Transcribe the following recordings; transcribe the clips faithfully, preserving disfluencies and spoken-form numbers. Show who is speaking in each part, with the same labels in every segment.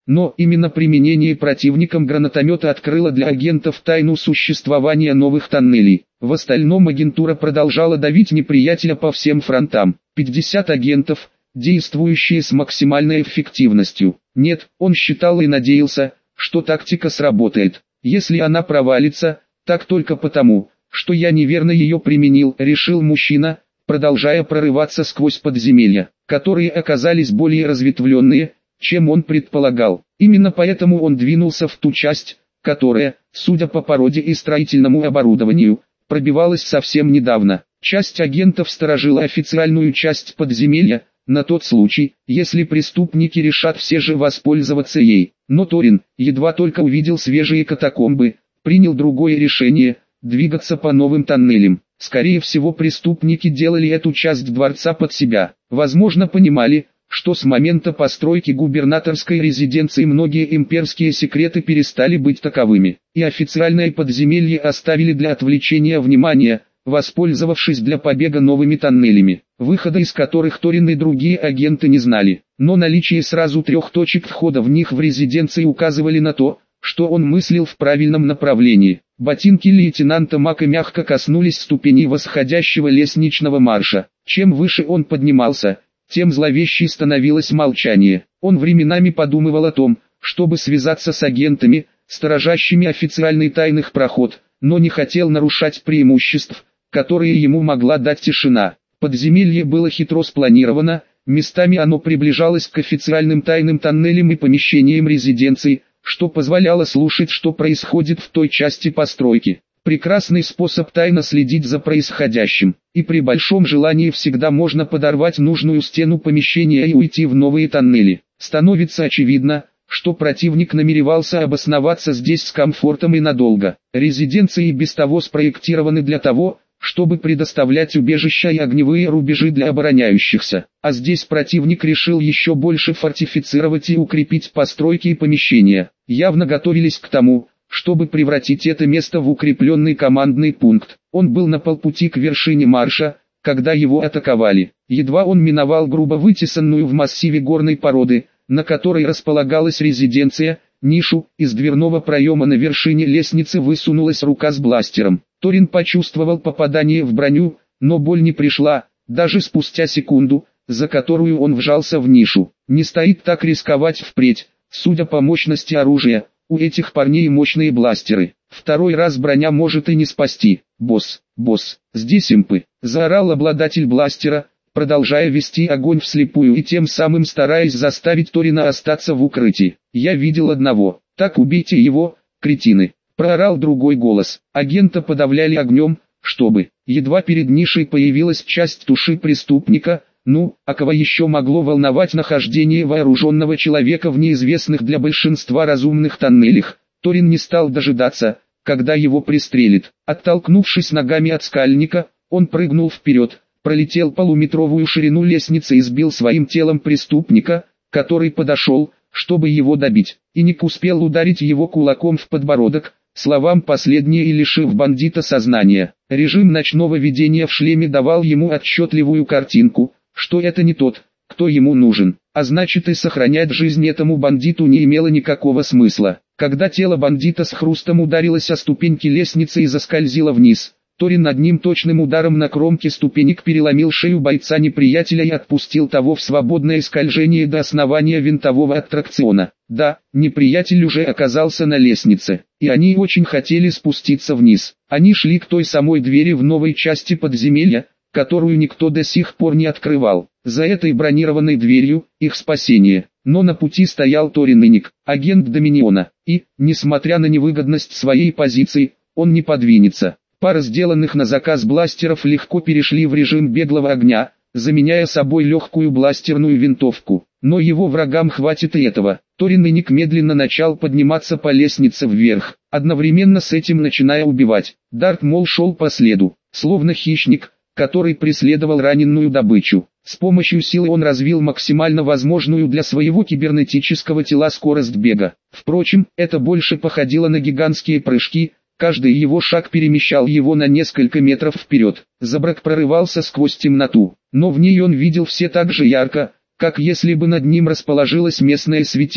Speaker 1: Но именно применение противником гранатомета открыло для агентов тайну существования новых тоннелей. В остальном агентура продолжала давить неприятеля по всем фронтам. пятьдесят агентов, действующие с максимальной эффективностью. Нет, он считал и надеялся, что тактика сработает. Если она провалится, так только потому, что я неверно ее применил, решил мужчина, продолжая прорываться сквозь подземелья, которые оказались более разветвленные, чем он предполагал. Именно поэтому он двинулся в ту часть, которая, судя по породе и строительному оборудованию, пробивалась совсем недавно. Часть агентов сторожила официальную часть подземелья, на тот случай, если преступники решат все же воспользоваться ей. Но Торин, едва только увидел свежие катакомбы, принял другое решение – двигаться по новым тоннелям. Скорее всего, преступники делали эту часть дворца под себя. Возможно, понимали, что с момента постройки губернаторской резиденции многие имперские секреты перестали быть таковыми, и официальное подземелье оставили для отвлечения внимания, воспользовавшись для побега новыми тоннелями, выхода из которых Торин и другие агенты не знали. Но наличие сразу трех точек входа в них в резиденции указывали на то, что он мыслил в правильном направлении. Ботинки лейтенанта Мака мягко коснулись ступеней восходящего лестничного марша. Чем выше он поднимался, тем зловещей становилось молчание. Он временами подумывал о том, чтобы связаться с агентами, сторожащими официальный тайных проход, но не хотел нарушать преимуществ, которые ему могла дать тишина. Подземелье было хитро спланировано, местами оно приближалось к официальным тайным тоннелям и помещениям резиденции, что позволяло слушать, что происходит в той части постройки. Прекрасный способ тайно следить за происходящим, и при большом желании всегда можно подорвать нужную стену помещения и уйти в новые тоннели. Становится очевидно, что противник намеревался обосноваться здесь с комфортом и надолго. Резиденции без того спроектированы для того, чтобы предоставлять убежища и огневые рубежи для обороняющихся. А здесь противник решил еще больше фортифицировать и укрепить постройки и помещения. Явно готовились к тому, чтобы превратить это место в укрепленный командный пункт. Он был на полпути к вершине марша, когда его атаковали. Едва он миновал грубо вытесанную в массиве горной породы, на которой располагалась резиденция, нишу, из дверного проема на вершине лестницы высунулась рука с бластером. Торин почувствовал попадание в броню, но боль не пришла, даже спустя секунду, за которую он вжался в нишу. Не стоит так рисковать впредь, судя по мощности оружия, у этих парней мощные бластеры. Второй раз броня может и не спасти. «Босс, босс, здесь импы!» – заорал обладатель бластера, продолжая вести огонь вслепую и тем самым стараясь заставить Торина остаться в укрытии. «Я видел одного. Так убейте его, кретины!» – проорал другой голос. Агента подавляли огнем, чтобы, едва перед нишей появилась часть туши преступника. Ну, а кого еще могло волновать нахождение вооруженного человека в неизвестных для большинства разумных тоннелях? Торин не стал дожидаться, когда его пристрелит. Оттолкнувшись ногами от скальника, он прыгнул вперед, пролетел полуметровую ширину лестницы и сбил своим телом преступника, который подошел, чтобы его добить. И Ник успел ударить его кулаком в подбородок, словам последнее и лишив бандита сознания. Режим ночного видения в шлеме давал ему отчетливую картинку, что это не тот, кто ему нужен, а значит и сохранять жизнь этому бандиту не имело никакого смысла. Когда тело бандита с хрустом ударилось о ступеньки лестницы и заскользило вниз, Торин одним точным ударом на кромке ступенек переломил шею бойца неприятеля и отпустил того в свободное скольжение до основания винтового аттракциона. Да, неприятель уже оказался на лестнице, и они очень хотели спуститься вниз. Они шли к той самой двери в новой части подземелья, которую никто до сих пор не открывал. За этой бронированной дверью их спасение. Но на пути стоял Торин и Ник, агент Доминиона, и, несмотря на невыгодность своей позиции, он не подвинется. Пара сделанных на заказ бластеров легко перешли в режим беглого огня, заменяя собой легкую бластерную винтовку. Но его врагам хватит и этого. Торин и Ник медленно начал подниматься по лестнице вверх, одновременно с этим начиная убивать. Дарт Мол шел по следу, словно хищник, который преследовал раненую добычу. С помощью силы он развил максимально возможную для своего кибернетического тела скорость бега. Впрочем, это больше походило на гигантские прыжки, каждый его шаг перемещал его на несколько метров вперед. Забрак прорывался сквозь темноту, но в ней он видел все так же ярко, как если бы над ним расположилось местное светило.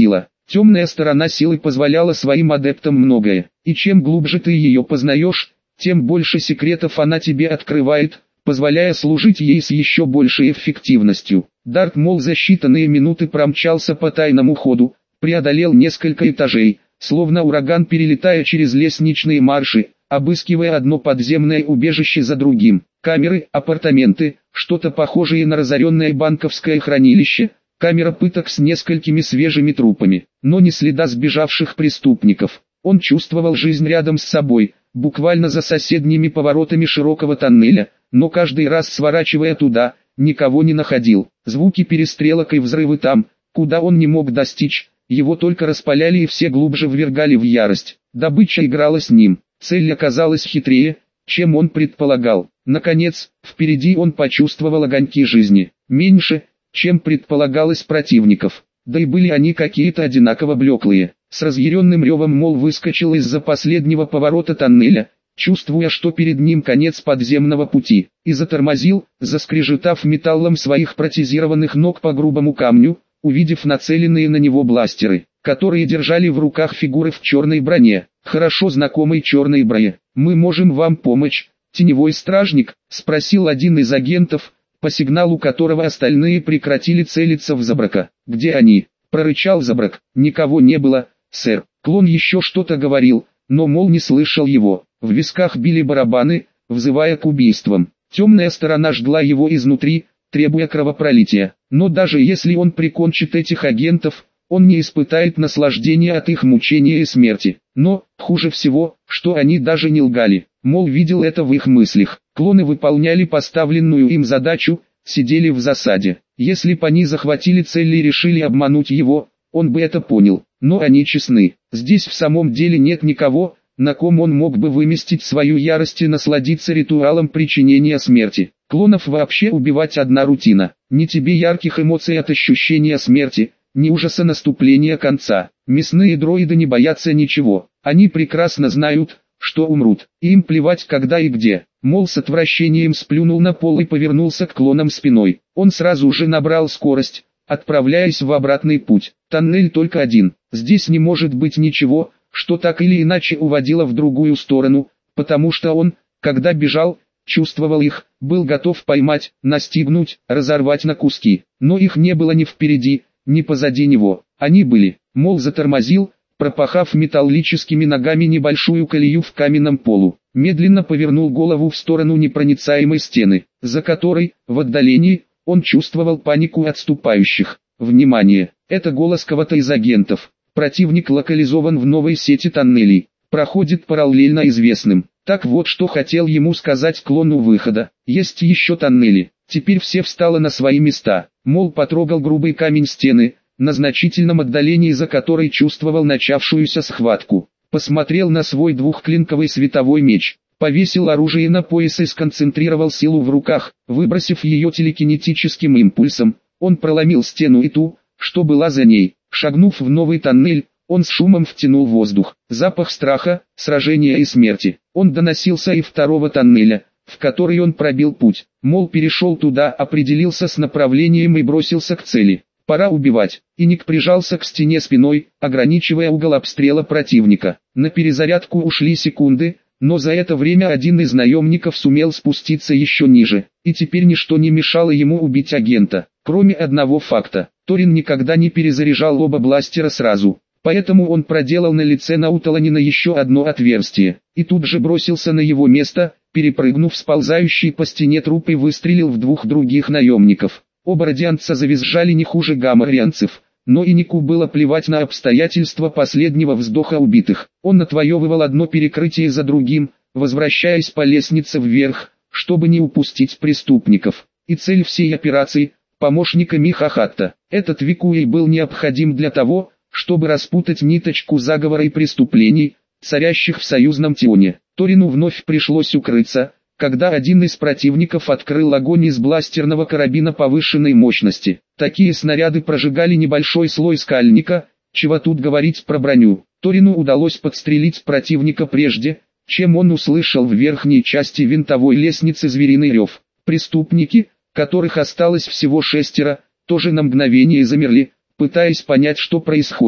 Speaker 1: Темная сторона силы позволяла своим адептам многое, и чем глубже ты ее познаешь, тем больше секретов она тебе открывает, позволяя служить ей с еще большей эффективностью. Дарт Мол за считанные минуты промчался по тайному ходу, преодолел несколько этажей, словно ураган перелетая через лестничные марши, обыскивая одно подземное убежище за другим. Камеры, апартаменты, что-то похожее на разоренное банковское хранилище, камера пыток с несколькими свежими трупами, но ни следа сбежавших преступников. Он чувствовал жизнь рядом с собой, буквально за соседними поворотами широкого тоннеля, но каждый раз сворачивая туда, никого не находил. Звуки перестрелок и взрывы там, куда он не мог достичь, его только распаляли и все глубже ввергали в ярость. Добыча играла с ним, цель оказалась хитрее, чем он предполагал. Наконец, впереди он почувствовал огоньки жизни, меньше, чем предполагалось противников, да и были они какие-то одинаково блеклые. С разъяренным ревом Мол выскочил из-за последнего поворота тоннеля, чувствуя, что перед ним конец подземного пути, и затормозил, заскрежетав металлом своих протезированных ног по грубому камню, увидев нацеленные на него бластеры, которые держали в руках фигуры в черной броне, хорошо знакомой черной броне. «Мы можем вам помочь, теневой стражник?» — спросил один из агентов, по сигналу которого остальные прекратили целиться в Забрака. «Где они?» — прорычал Забрак. «Никого не было, сэр». Клон еще что-то говорил, но Мол не слышал его. В висках били барабаны, взывая к убийствам. Темная сторона жгла его изнутри, требуя кровопролития. Но даже если он прикончит этих агентов, он не испытает наслаждения от их мучения и смерти. Но, хуже всего, что они даже не лгали. Мол видел это в их мыслях. Клоны выполняли поставленную им задачу, сидели в засаде. Если бы они захватили цель и решили обмануть его, он бы это понял. Но они честны. Здесь в самом деле нет никого, на ком он мог бы выместить свою ярость и насладиться ритуалом причинения смерти. Клонов вообще убивать одна рутина. Ни тебе ярких эмоций от ощущения смерти, ни ужаса наступления конца. Мясные дроиды не боятся ничего. Они прекрасно знают, что умрут. Им плевать когда и где. Мол с отвращением сплюнул на пол и повернулся к клонам спиной. Он сразу же набрал скорость, отправляясь в обратный путь. Тоннель только один. Здесь не может быть ничего, что так или иначе уводило в другую сторону, потому что он, когда бежал, чувствовал их, был готов поймать, настигнуть, разорвать на куски. Но их не было ни впереди, ни позади него. Они были. Мол затормозил, пропахав металлическими ногами небольшую колею в каменном полу. Медленно повернул голову в сторону непроницаемой стены, за которой, в отдалении, он чувствовал панику отступающих. Внимание! Это голос кого-то из агентов. Противник локализован в новой сети тоннелей, проходит параллельно известным. Так вот что хотел ему сказать клон у выхода. Есть еще тоннели. Теперь все встало на свои места. Мол потрогал грубый камень стены, на значительном отдалении за которой чувствовал начавшуюся схватку. Посмотрел на свой двухклинковый световой меч. Повесил оружие на пояс и сконцентрировал силу в руках, выбросив ее телекинетическим импульсом. Он проломил стену и ту, что была за ней. Шагнув в новый тоннель, он с шумом втянул воздух. Запах страха, сражения и смерти. Он доносился и второго тоннеля, в который он пробил путь. Мол перешел туда, определился с направлением и бросился к цели. Пора убивать. И Ник прижался к стене спиной, ограничивая угол обстрела противника. На перезарядку ушли секунды, но за это время один из наемников сумел спуститься еще ниже, и теперь ничто не мешало ему убить агента, кроме одного факта. Торин никогда не перезаряжал оба бластера сразу, поэтому он проделал на лице Науталанина еще одно отверстие, и тут же бросился на его место, перепрыгнув сползающий по стене труп и выстрелил в двух других наемников. Оба радианца завизжали не хуже гамма-рианцев, но и Нику было плевать на обстоятельства последнего вздоха убитых. Он отвоевывал одно перекрытие за другим, возвращаясь по лестнице вверх, чтобы не упустить преступников. И цель всей операции – помощника Михахатта. Этот Викуэй был необходим для того, чтобы распутать ниточку заговора и преступлений, царящих в союзном Тионе. Торину вновь пришлось укрыться, когда один из противников открыл огонь из бластерного карабина повышенной мощности. Такие снаряды прожигали небольшой слой скальника, чего тут говорить про броню. Торину удалось подстрелить противника прежде, чем он услышал в верхней части винтовой лестницы звериный рев. Преступники, которых осталось всего шестеро, тоже на мгновение замерли, пытаясь понять, что происходит.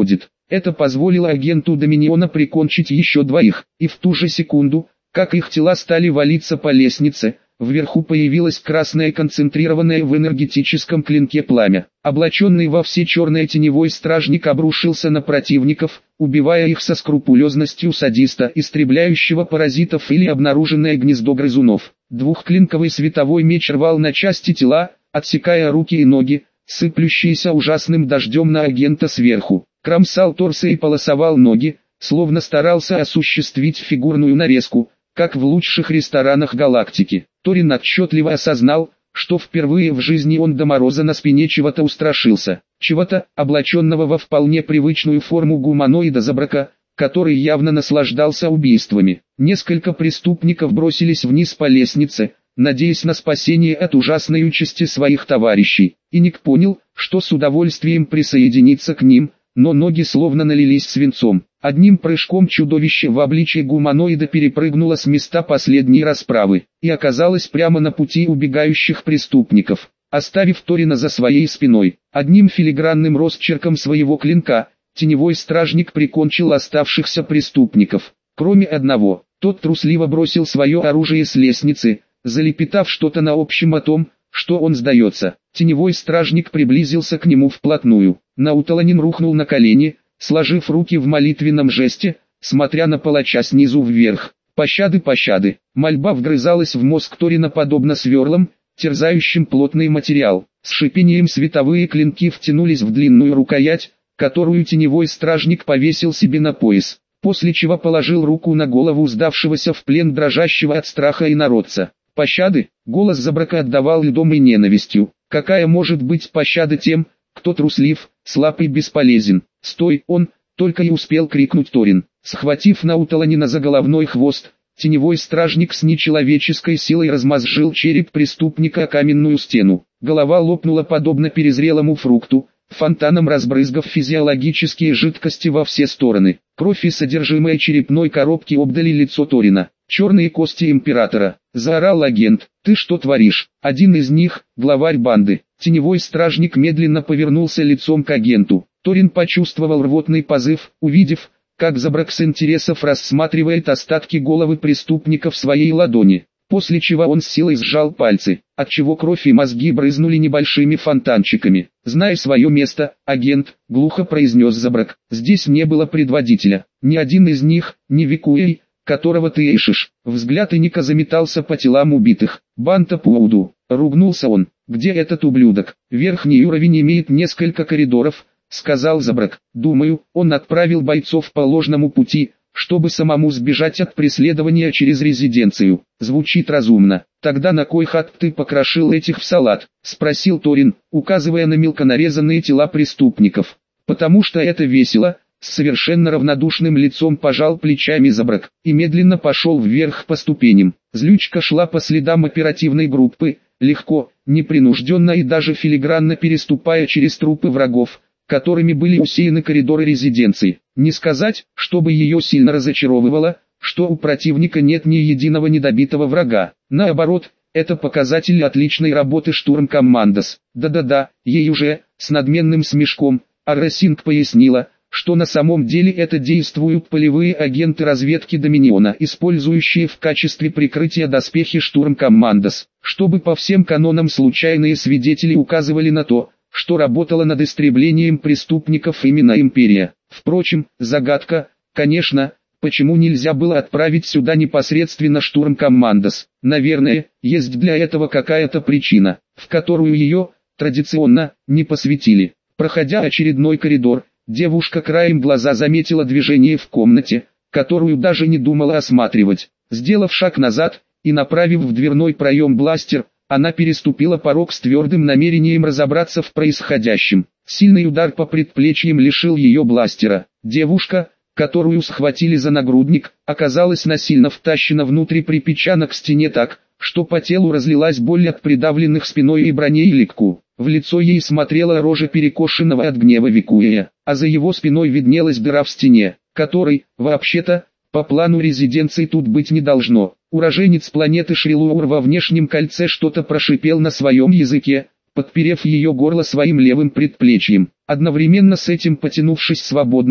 Speaker 1: Это позволило агенту Доминиона прикончить еще двоих, и в ту же секунду, как их тела стали валиться по лестнице, вверху появилось красное концентрированное в энергетическом клинке пламя. Облаченный во все черное теневой стражник обрушился на противников, убивая их со скрупулезностью садиста, истребляющего паразитов или обнаруженное гнездо грызунов. Двухклинковый световой меч рвал на части тела, отсекая руки и ноги, сыплющиеся ужасным дождем на агента сверху. Кромсал торсы и полосовал ноги, словно старался осуществить фигурную нарезку, как в лучших ресторанах галактики. Торин отчетливо осознал, что впервые в жизни он до мороза на спине чего-то устрашился. Чего-то, облаченного во вполне привычную форму гуманоида Забрака, который явно наслаждался убийствами. Несколько преступников бросились вниз по лестнице, надеясь на спасение от ужасной участи своих товарищей. И Ник понял, что с удовольствием присоединится к ним, но ноги словно налились свинцом. Одним прыжком чудовище в обличье гуманоида перепрыгнуло с места последней расправы и оказалось прямо на пути убегающих преступников, оставив Торина за своей спиной. Одним филигранным росчерком своего клинка теневой стражник прикончил оставшихся преступников, кроме одного. Тот трусливо бросил свое оружие с лестницы, залепетав что-то на общем о том, что он сдается. Теневой стражник приблизился к нему вплотную. Науталанин рухнул на колени, сложив руки в молитвенном жесте, смотря на палача снизу вверх. Пощады, пощады. Мольба вгрызалась в мозг Торина подобно сверлам, терзающим плотный материал. С шипением световые клинки втянулись в длинную рукоять, которую теневой стражник повесил себе на пояс, после чего положил руку на голову сдавшегося в плен дрожащего от страха инородца. Пощады, голос Забрака отдавал льдом и ненавистью. Какая может быть пощада тем, кто труслив, слаб и бесполезен? «Стой!» он, только и успел крикнуть Торин. Схватив Науталанина за головной хвост, теневой стражник с нечеловеческой силой размозжил череп преступника о каменную стену. Голова лопнула подобно перезрелому фрукту, фонтаном разбрызгав физиологические жидкости во все стороны. Кровь и содержимое черепной коробки обдали лицо Торина. «Черные кости императора!» — заорал агент. «Ты что творишь?» Один из них, главарь банды. Теневой стражник медленно повернулся лицом к агенту. Торин почувствовал рвотный позыв, увидев, как Забрак с интересов рассматривает остатки головы преступника в своей ладони. После чего он с силой сжал пальцы, отчего кровь и мозги брызнули небольшими фонтанчиками. «Зная свое место, агент», — глухо произнес Забрак, — «здесь не было предводителя. Ни один из них, ни Викуэй, которого ты ищешь». Взгляд Иника заметался по телам убитых. «Банта Пууду», — ругнулся он, — «где этот ублюдок?» «Верхний уровень имеет несколько коридоров», — сказал Забрак. «Думаю, он отправил бойцов по ложному пути, чтобы самому сбежать от преследования через резиденцию». «Звучит разумно. Тогда на кой хат ты покрошил этих в салат?» — спросил Торин, указывая на мелко нарезанные тела преступников. «Потому что это весело». С совершенно равнодушным лицом пожал плечами Забрак и медленно пошел вверх по ступеням. Злючка шла по следам оперативной группы, легко, непринужденно и даже филигранно переступая через трупы врагов, которыми были усеяны коридоры резиденции. Не сказать, чтобы ее сильно разочаровывало, что у противника нет ни единого недобитого врага. Наоборот, это показатель отличной работы штурм-командос. Да-да-да, ей уже, с надменным смешком, Арресинг пояснила, что на самом деле это действуют полевые агенты разведки Доминиона, использующие в качестве прикрытия доспехи штурм-командос, чтобы по всем канонам случайные свидетели указывали на то, что работала над истреблением преступников именно Империя. Впрочем, загадка, конечно, почему нельзя было отправить сюда непосредственно штурм-командос. Наверное, есть для этого какая-то причина, в которую ее, традиционно, не посвятили. Проходя очередной коридор, девушка краем глаза заметила движение в комнате, которую даже не думала осматривать. Сделав шаг назад и направив в дверной проем бластер, она переступила порог с твердым намерением разобраться в происходящем. Сильный удар по предплечьям лишил ее бластера. Девушка, которую схватили за нагрудник, оказалась насильно втащена внутрь, припечатана к стене так, что по телу разлилась боль от придавленных спиной и броней легку. В лицо ей смотрела рожа перекошенного от гнева Викуэя, а за его спиной виднелась дыра в стене, которой, вообще-то, по плану резиденции тут быть не должно. Уроженец планеты Шрилуур во внешнем кольце что-то прошипел на своем языке, подперев ее горло своим левым предплечьем. Одновременно с этим, потянувшись свободной,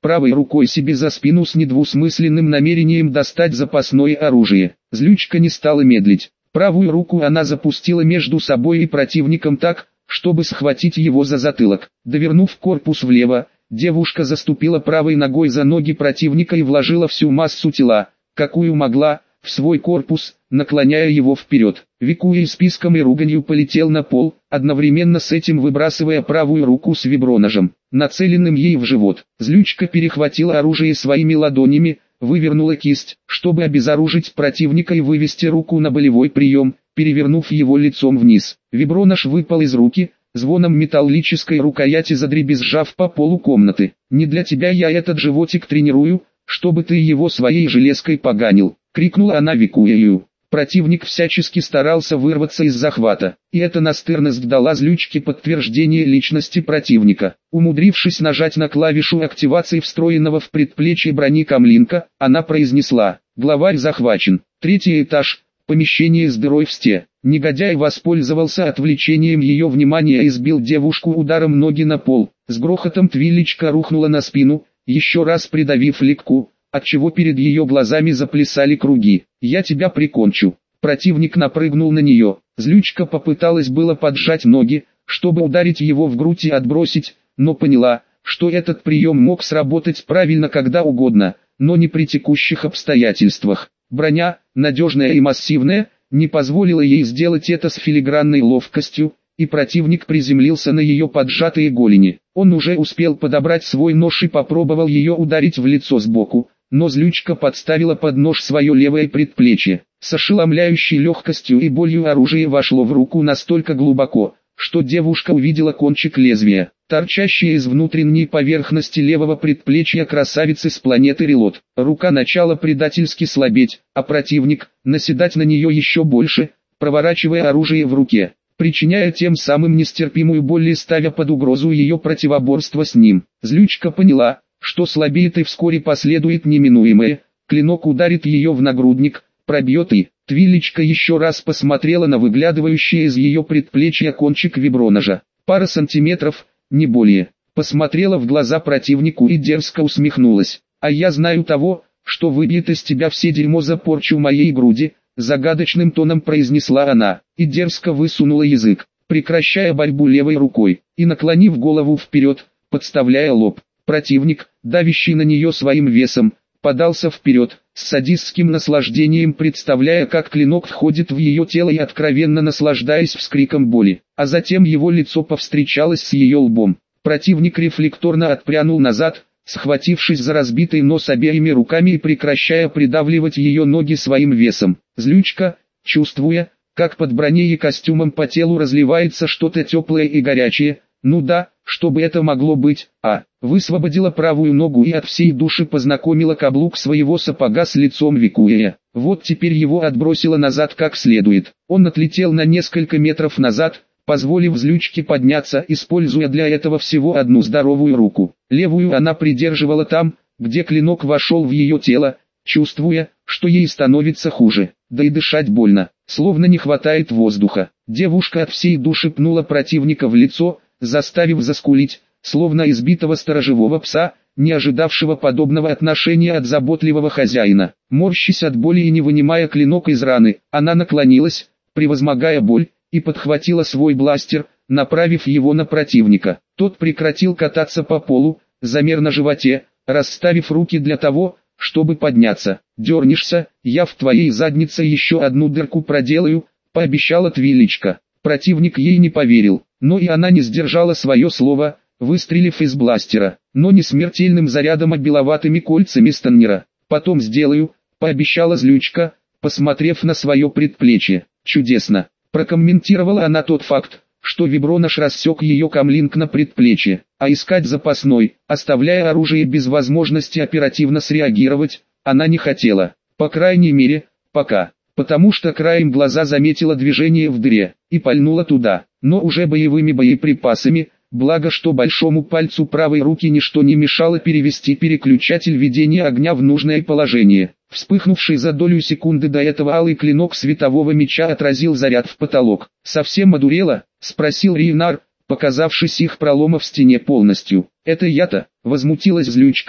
Speaker 1: правой рукой себе за спину с недвусмысленным намерением достать запасное оружие. Злючка не стала медлить. Правую руку она запустила между собой и противником так, чтобы схватить его за затылок. Довернув корпус влево, девушка заступила правой ногой за ноги противника и вложила всю массу тела, какую могла, в свой корпус, наклоняя его вперед. Викуя с писком и руганью полетел на пол, одновременно с этим выбрасывая правую руку с виброножем, нацеленным ей в живот. Злючка перехватила оружие своими ладонями, вывернула кисть, чтобы обезоружить противника и вывести руку на болевой прием, перевернув его лицом вниз. Вибронож выпал из руки, звоном металлической рукояти задребезжав по полу комнаты. «Не для тебя я этот животик тренирую, чтобы ты его своей железкой поганил», — крикнула она Викуэю. Противник всячески старался вырваться из захвата, и эта настырность дала Злючке подтверждение личности противника. Умудрившись нажать на клавишу активации встроенного в предплечье брони камлинка, она произнесла: «Главарь захвачен. Третий этаж, помещение с дырой в стене». Негодяй воспользовался отвлечением ее внимания и сбил девушку ударом ноги на пол. С грохотом Твилечка рухнула на спину, еще раз придавив Ликку, отчего перед ее глазами заплясали круги. «Я тебя прикончу». Противник напрыгнул на нее. Злючка попыталась было поджать ноги, чтобы ударить его в грудь и отбросить, но поняла, что этот прием мог сработать правильно когда угодно, но не при текущих обстоятельствах. Броня, надежная и массивная, не позволила ей сделать это с филигранной ловкостью, и противник приземлился на ее поджатые голени. Он уже успел подобрать свой нож и попробовал ее ударить в лицо сбоку, но Злючка подставила под нож свое левое предплечье. С ошеломляющей легкостью и болью оружие вошло в руку настолько глубоко, что девушка увидела кончик лезвия, торчащий из внутренней поверхности левого предплечья красавицы с планеты Релот. Рука начала предательски слабеть, а противник — наседать на нее еще больше, проворачивая оружие в руке, причиняя тем самым нестерпимую боль и ставя под угрозу ее противоборство с ним. Злючка поняла, что слабеет и вскоре последует неминуемое, клинок ударит ее в нагрудник, пробьет и... Твилечка еще раз посмотрела на выглядывающий из ее предплечья кончик виброножа. Пара сантиметров, не более. Посмотрела в глаза противнику и дерзко усмехнулась. «А я знаю того, что выбьет из тебя все дерьмо за порчу моей груди», загадочным тоном произнесла она, и дерзко высунула язык, прекращая борьбу левой рукой, и наклонив голову вперед, подставляя лоб. Противник, давящий на нее своим весом, подался вперед, с садистским наслаждением представляя, как клинок входит в ее тело и откровенно наслаждаясь вскриком боли, а затем его лицо повстречалось с ее лбом. Противник рефлекторно отпрянул назад, схватившись за разбитый нос обеими руками и прекращая придавливать ее ноги своим весом. Злючка, чувствуя, как под броней и костюмом по телу разливается что-то теплое и горячее, ну да, что бы это могло быть, а, высвободила правую ногу и от всей души познакомила каблук своего сапога с лицом Викуэя. Вот теперь его отбросило назад как следует. Он отлетел на несколько метров назад, позволив Злючке подняться, используя для этого всего одну здоровую руку. Левую она придерживала там, где клинок вошел в ее тело, чувствуя, что ей становится хуже, да и дышать больно, словно не хватает воздуха. Девушка от всей души пнула противника в лицо, заставив заскулить, словно избитого сторожевого пса, не ожидавшего подобного отношения от заботливого хозяина. Морщась от боли и не вынимая клинок из раны, она наклонилась, превозмогая боль, и подхватила свой бластер, направив его на противника. Тот прекратил кататься по полу, замер на животе, расставив руки для того, чтобы подняться. «Дернешься, я в твоей заднице еще одну дырку проделаю», — пообещала Твилечка. Противник ей не поверил, но и она не сдержала свое слово, выстрелив из бластера, но не смертельным зарядом, а беловатыми кольцами Станнера. «Потом сделаю», — пообещала Злючка, посмотрев на свое предплечье. «Чудесно», — прокомментировала она тот факт, что вибронож рассек ее камлинг на предплечье, а искать запасной, оставляя оружие без возможности оперативно среагировать, она не хотела, по крайней мере, пока. Потому что краем глаза заметила движение в дыре, и пальнула туда, но уже боевыми боеприпасами, благо что большому пальцу правой руки ничто не мешало перевести переключатель ведения огня в нужное положение. Вспыхнувший за долю секунды до этого алый клинок светового меча отразил заряд в потолок. «Совсем одурела?» — спросил Рейнар, показавшись их пролома в стене полностью. «Это я-то», — возмутилась Злючка,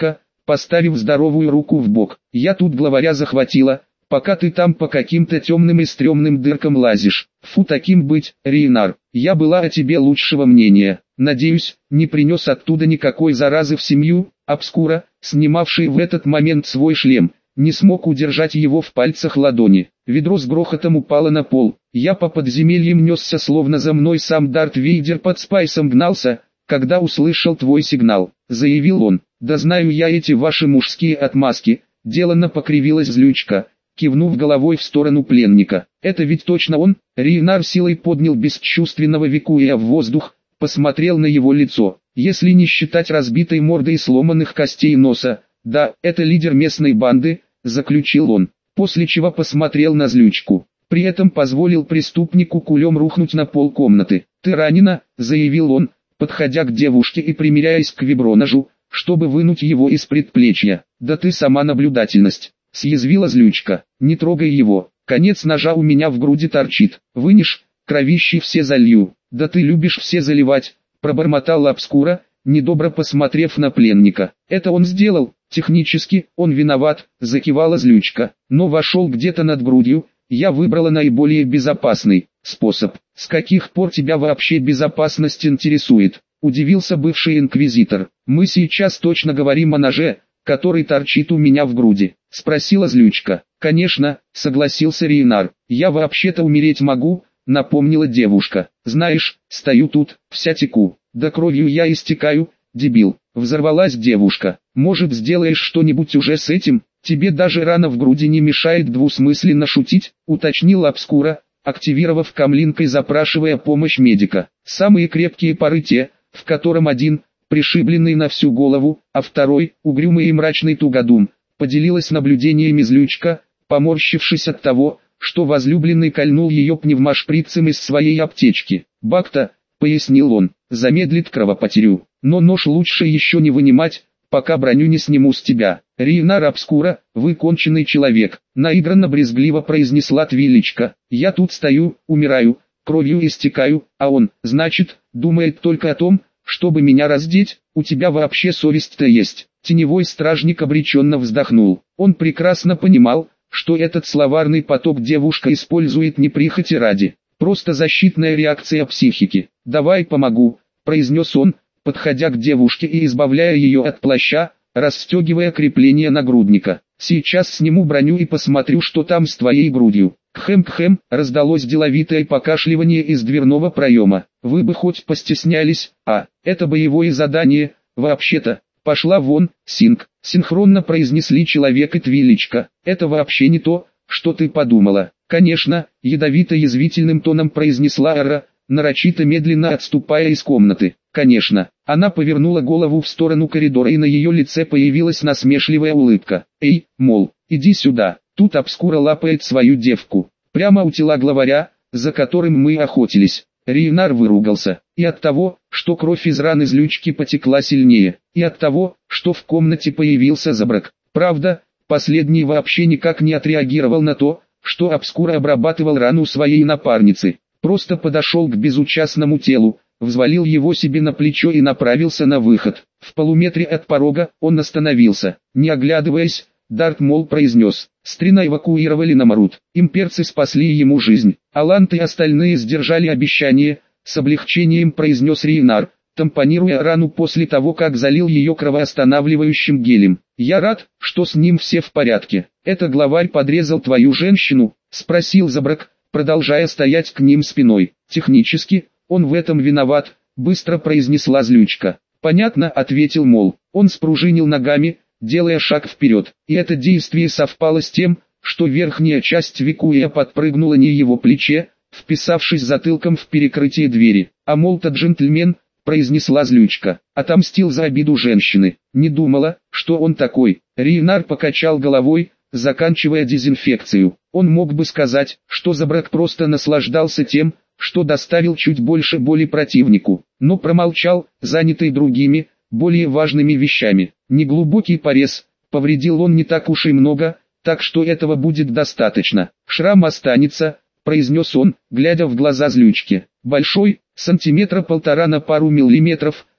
Speaker 1: поставив здоровую руку в бок. «Я тут главаря захватила, пока ты там по каким-то темным и стрёмным дыркам лазишь. Фу, таким быть, Рейнар, я была о тебе лучшего мнения. Надеюсь, не принес оттуда никакой заразы в семью». Обскура, снимавший в этот момент свой шлем, не смог удержать его в пальцах ладони. Ведро с грохотом упало на пол. Я по подземельям несся, словно за мной сам Дарт Вейдер под Спайсом гнался, когда услышал твой сигнал, заявил он. «Да знаю я эти ваши мужские отмазки», — деланно покривилась злючка, кивнув головой в сторону пленника. «Это ведь точно он?» Рейнар силой поднял бесчувственного Викуя в воздух, посмотрел на его лицо. Если не считать разбитой морды и сломанных костей носа, да, это лидер местной банды, заключил он, после чего посмотрел на злючку. При этом позволил преступнику кулем рухнуть на пол комнаты. «Ты ранена», — заявил он, подходя к девушке и примеряясь к виброножу, чтобы вынуть его из предплечья. «Да ты сама наблюдательность», — съязвила злючка. «Не трогай его, конец ножа у меня в груди торчит. Вынешь, кровищей все залью». «Да ты любишь все заливать», — пробормотал Обскура, недобро посмотрев на пленника. «Это он сделал, технически, он виноват», — закивала злючка. «Но вошел где-то над грудью, я выбрала наиболее безопасный способ». «С каких пор тебя вообще безопасность интересует?» — удивился бывший инквизитор. «Мы сейчас точно говорим о ноже, который торчит у меня в груди», — спросила злючка. «Конечно», — согласился Рейнар. «Я вообще-то умереть могу», — напомнила девушка. «Знаешь, стою тут, вся теку. Да кровью я истекаю, дебил». Взорвалась девушка. «Может, сделаешь что-нибудь уже с этим? Тебе даже рана в груди не мешает двусмысленно шутить», — уточнил Обскура, активировав камлинкой, запрашивая помощь медика. «Самые крепкие пары те, в котором один, пришибленный на всю голову, а второй, угрюмый и мрачный тугодум», — поделилась наблюдениями злючка, поморщившись от того, что возлюбленный кольнул ее пневмошприцем из своей аптечки. «Бакта», — пояснил он, — «замедлит кровопотерю, но нож лучше еще не вынимать, пока броню не сниму с тебя». «Рейнар Обскура, вы конченый человек», — наигранно брезгливо произнесла Твиличка. «Я тут стою, умираю, кровью истекаю, а он, значит, думает только о том, чтобы меня раздеть. У тебя вообще совесть-то есть?» Теневой стражник обреченно вздохнул. Он прекрасно понимал, что этот словарный поток девушка использует не прихоти ради, просто защитная реакция психики. «Давай помогу», — произнес он, подходя к девушке и избавляя ее от плаща, расстегивая крепление нагрудника. «Сейчас сниму броню и посмотрю, что там с твоей грудью». «Кхэм-кхэм», — раздалось деловитое покашливание из дверного проема. «Вы бы хоть постеснялись, а, это боевое задание, вообще-то». «Пошла вон, Синг», — синхронно произнесли человек и Твиличка. «Это вообще не то, что ты подумала». «Конечно», — ядовито-язвительным тоном произнесла Ара, нарочито медленно отступая из комнаты. «Конечно». Она повернула голову в сторону коридора, и на ее лице появилась насмешливая улыбка. «Эй, мол, иди сюда». Тут Обскура лапает свою девку, прямо у тела главаря, за которым мы охотились. Рейнар выругался, и от того, что кровь из раны злючки потекла сильнее, и от того, что в комнате появился Забрак. Правда, последний вообще никак не отреагировал на то, что Обскура обрабатывал рану своей напарницы. Просто подошел к безучастному телу, взвалил его себе на плечо и направился на выход. В полуметре от порога он остановился. Не оглядываясь, Дарт Мол произнес: «Стрина эвакуировали на Марут». Имперцы спасли ему жизнь. Алант и остальные сдержали обещание, с облегчением произнес Рейнар, тампонируя рану после того, как залил ее кровоостанавливающим гелем. «Я рад, что с ним все в порядке». «Это главарь подрезал твою женщину?» — спросил Забрак, продолжая стоять к ним спиной. «Технически, он в этом виноват», — быстро произнесла злючка. «Понятно», — ответил Мол. Он спружинил ногами, делая шаг вперед, и это действие совпало с тем, что верхняя часть Викуя подпрыгнула на его плече, вписавшись затылком в перекрытие двери. «А мол-то джентльмен», — произнесла злючка, — «отомстил за обиду женщины». «Не думала, что он такой». Рейнар покачал головой, заканчивая дезинфекцию. Он мог бы сказать, что Забрак просто наслаждался тем, что доставил чуть больше боли противнику, но промолчал, занятый другими, более важными вещами. Неглубокий порез, повредил он не так уж и много, так что этого будет достаточно. «Шрам останется», — произнес он, глядя в глаза злючки. «Большой, сантиметра полтора на пару миллиметров»,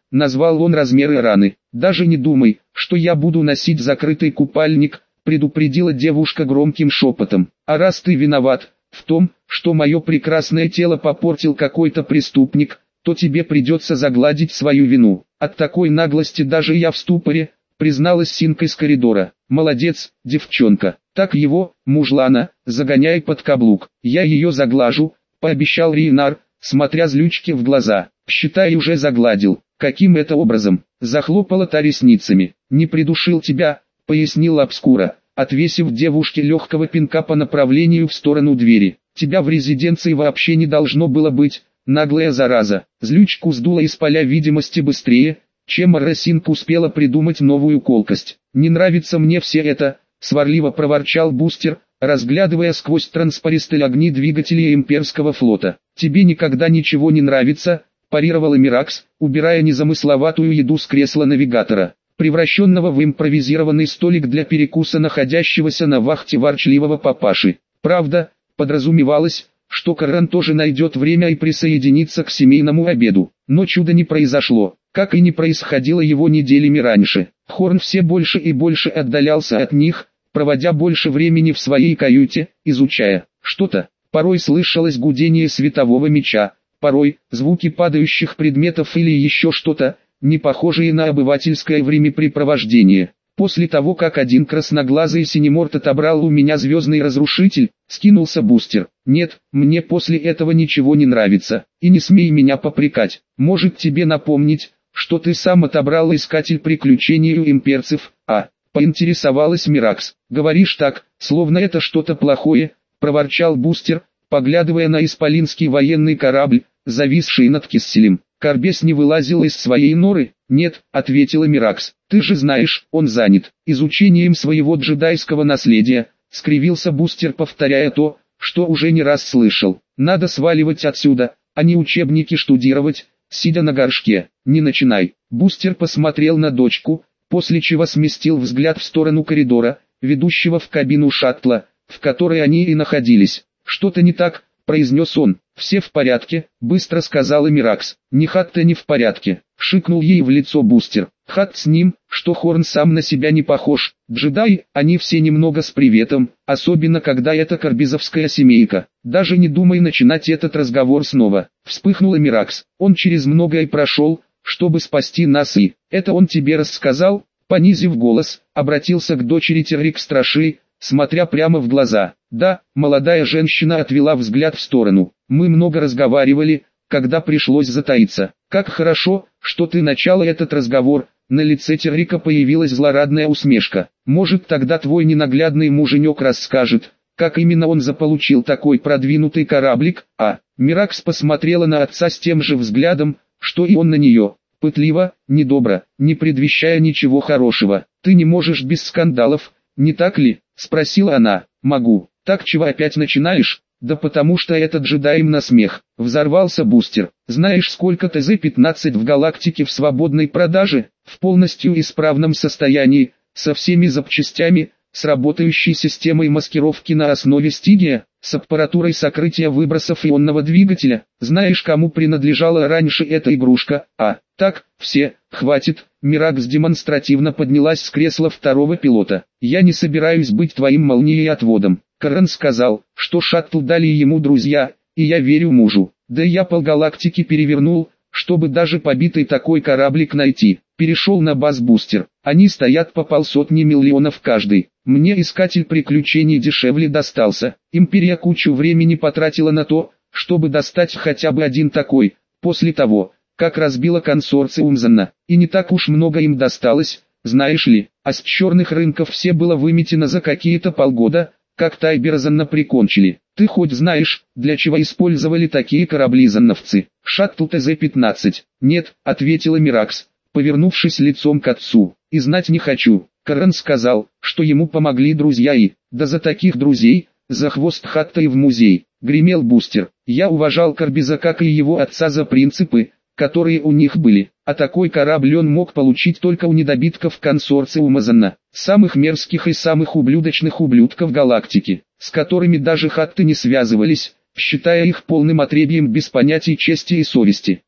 Speaker 1: назвал он размеры раны. «Даже не думай, что я буду носить закрытый купальник», предупредила девушка громким шепотом. «А раз ты виноват в том, что мое прекрасное тело попортил какой-то преступник, то тебе придется загладить свою вину». От такой наглости даже я в ступоре, призналась Синка из коридора. «Молодец, девчонка, так его, мужлана, загоняй под каблук, я ее заглажу», пообещал Рейнар, смотря злючке в глаза. «Считай, уже загладил». «Каким это образом?» Захлопала та ресницами. «Не придушил тебя», пояснил Обскура, отвесив девушке легкого пинка по направлению в сторону двери. «Тебя в резиденции вообще не должно было быть, наглая зараза». Злючку сдуло из поля видимости быстрее, чем Росинка успела придумать новую колкость. «Не нравится мне все это», сварливо проворчал Бустер, разглядывая сквозь транспаристые огни двигателей имперского флота. «Тебе никогда ничего не нравится», парировала Миракс, убирая незамысловатую еду с кресла навигатора, превращенного в импровизированный столик для перекуса находящегося на вахте ворчливого папаши. Правда, подразумевалось, что Карен тоже найдет время и присоединится к семейному обеду. Но чуда не произошло, как и не происходило его неделями раньше. Хорн все больше и больше отдалялся от них, проводя больше времени в своей каюте, изучая что-то. Порой слышалось гудение светового меча, порой звуки падающих предметов или еще что-то, не похожее на обывательское времяпрепровождение. После того, как один красноглазый синеморт отобрал у меня звездный разрушитель, скинулся Бустер. «Нет, мне после этого ничего не нравится, и не смей меня попрекать. Может тебе напомнить, что ты сам отобрал искатель приключений у имперцев, а?» Поинтересовалась Миракс. «Говоришь так, словно это что-то плохое», проворчал Бустер, поглядывая на исполинский военный корабль, зависший над Кисселем. «Карбес не вылазил из своей норы?» «Нет», — ответила Миракс. «Ты же знаешь, он занят изучением своего джедайского наследия», — скривился Бустер, повторяя то, что уже не раз слышал. «Надо сваливать отсюда, а не учебники штудировать, сидя на горшке. Не начинай». Бустер посмотрел на дочку, после чего сместил взгляд в сторону коридора, ведущего в кабину шаттла, в которой они и находились. «Что-то не так», — произнес он. «Все в порядке», — быстро сказала Миракс. «Ни Хатта не в порядке», — шикнул ей в лицо Бустер. «Хат с ним, что Хорн сам на себя не похож. Джедаи, они все немного с приветом, особенно когда это карбизовская семейка. Даже не думай начинать этот разговор снова», — вспыхнула Миракс. «Он через многое прошел, чтобы спасти нас, и это он тебе рассказал?» Понизив голос, обратился к дочери Террик Страши, смотря прямо в глаза. «Да», — молодая женщина отвела взгляд в сторону. «Мы много разговаривали, когда пришлось затаиться. Как хорошо, что ты начала этот разговор». На лице Террика появилась злорадная усмешка. «Может, тогда твой ненаглядный муженек расскажет, как именно он заполучил такой продвинутый кораблик?» А Миракс посмотрела на отца с тем же взглядом, что и он на нее. Пытливо, недобро, не предвещая ничего хорошего. «Ты не можешь без скандалов, не так ли?» — спросила она. «Могу». «Так чего опять начинаешь?» «Да потому что это джедаим на смех», — взорвался Бустер. «Знаешь, сколько тэ зэ пятнадцать в галактике в свободной продаже, в полностью исправном состоянии, со всеми запчастями, с работающей системой маскировки на основе стигия, с аппаратурой сокрытия выбросов ионного двигателя. Знаешь, кому принадлежала раньше эта игрушка? А, так, все, хватит». Миракс демонстративно поднялась с кресла второго пилота. «Я не собираюсь быть твоим молниеотводом. Карен сказал, что шаттл дали ему друзья, и я верю мужу. Да я полгалактики перевернул, чтобы даже побитый такой кораблик найти». Перешел на баз Бустер. «Они стоят по полсотни миллионов каждый. Мне искатель приключений дешевле достался. Империя кучу времени потратила на то, чтобы достать хотя бы один такой, после того, как разбила консорциум Занна. И не так уж много им досталось, знаешь ли, а с черных рынков все было выметено за какие-то полгода, как Тайбера Занна прикончили. Ты хоть знаешь, для чего использовали такие корабли занновцы? Шаттл тэ зэ пятнадцать. «Нет», — ответила Миракс, повернувшись лицом к отцу. «И знать не хочу». Карен сказал, что ему помогли друзья и, да за таких друзей, за хвост Хатта и в музей. Гремел Бустер. «Я уважал Карбиза как и его отца за принципы, которые у них были, а такой корабль он мог получить только у недобитков консорциума Занна, самых мерзких и самых ублюдочных ублюдков галактики, с которыми даже Хатты не связывались, считая их полным отребьем без понятий чести и совести.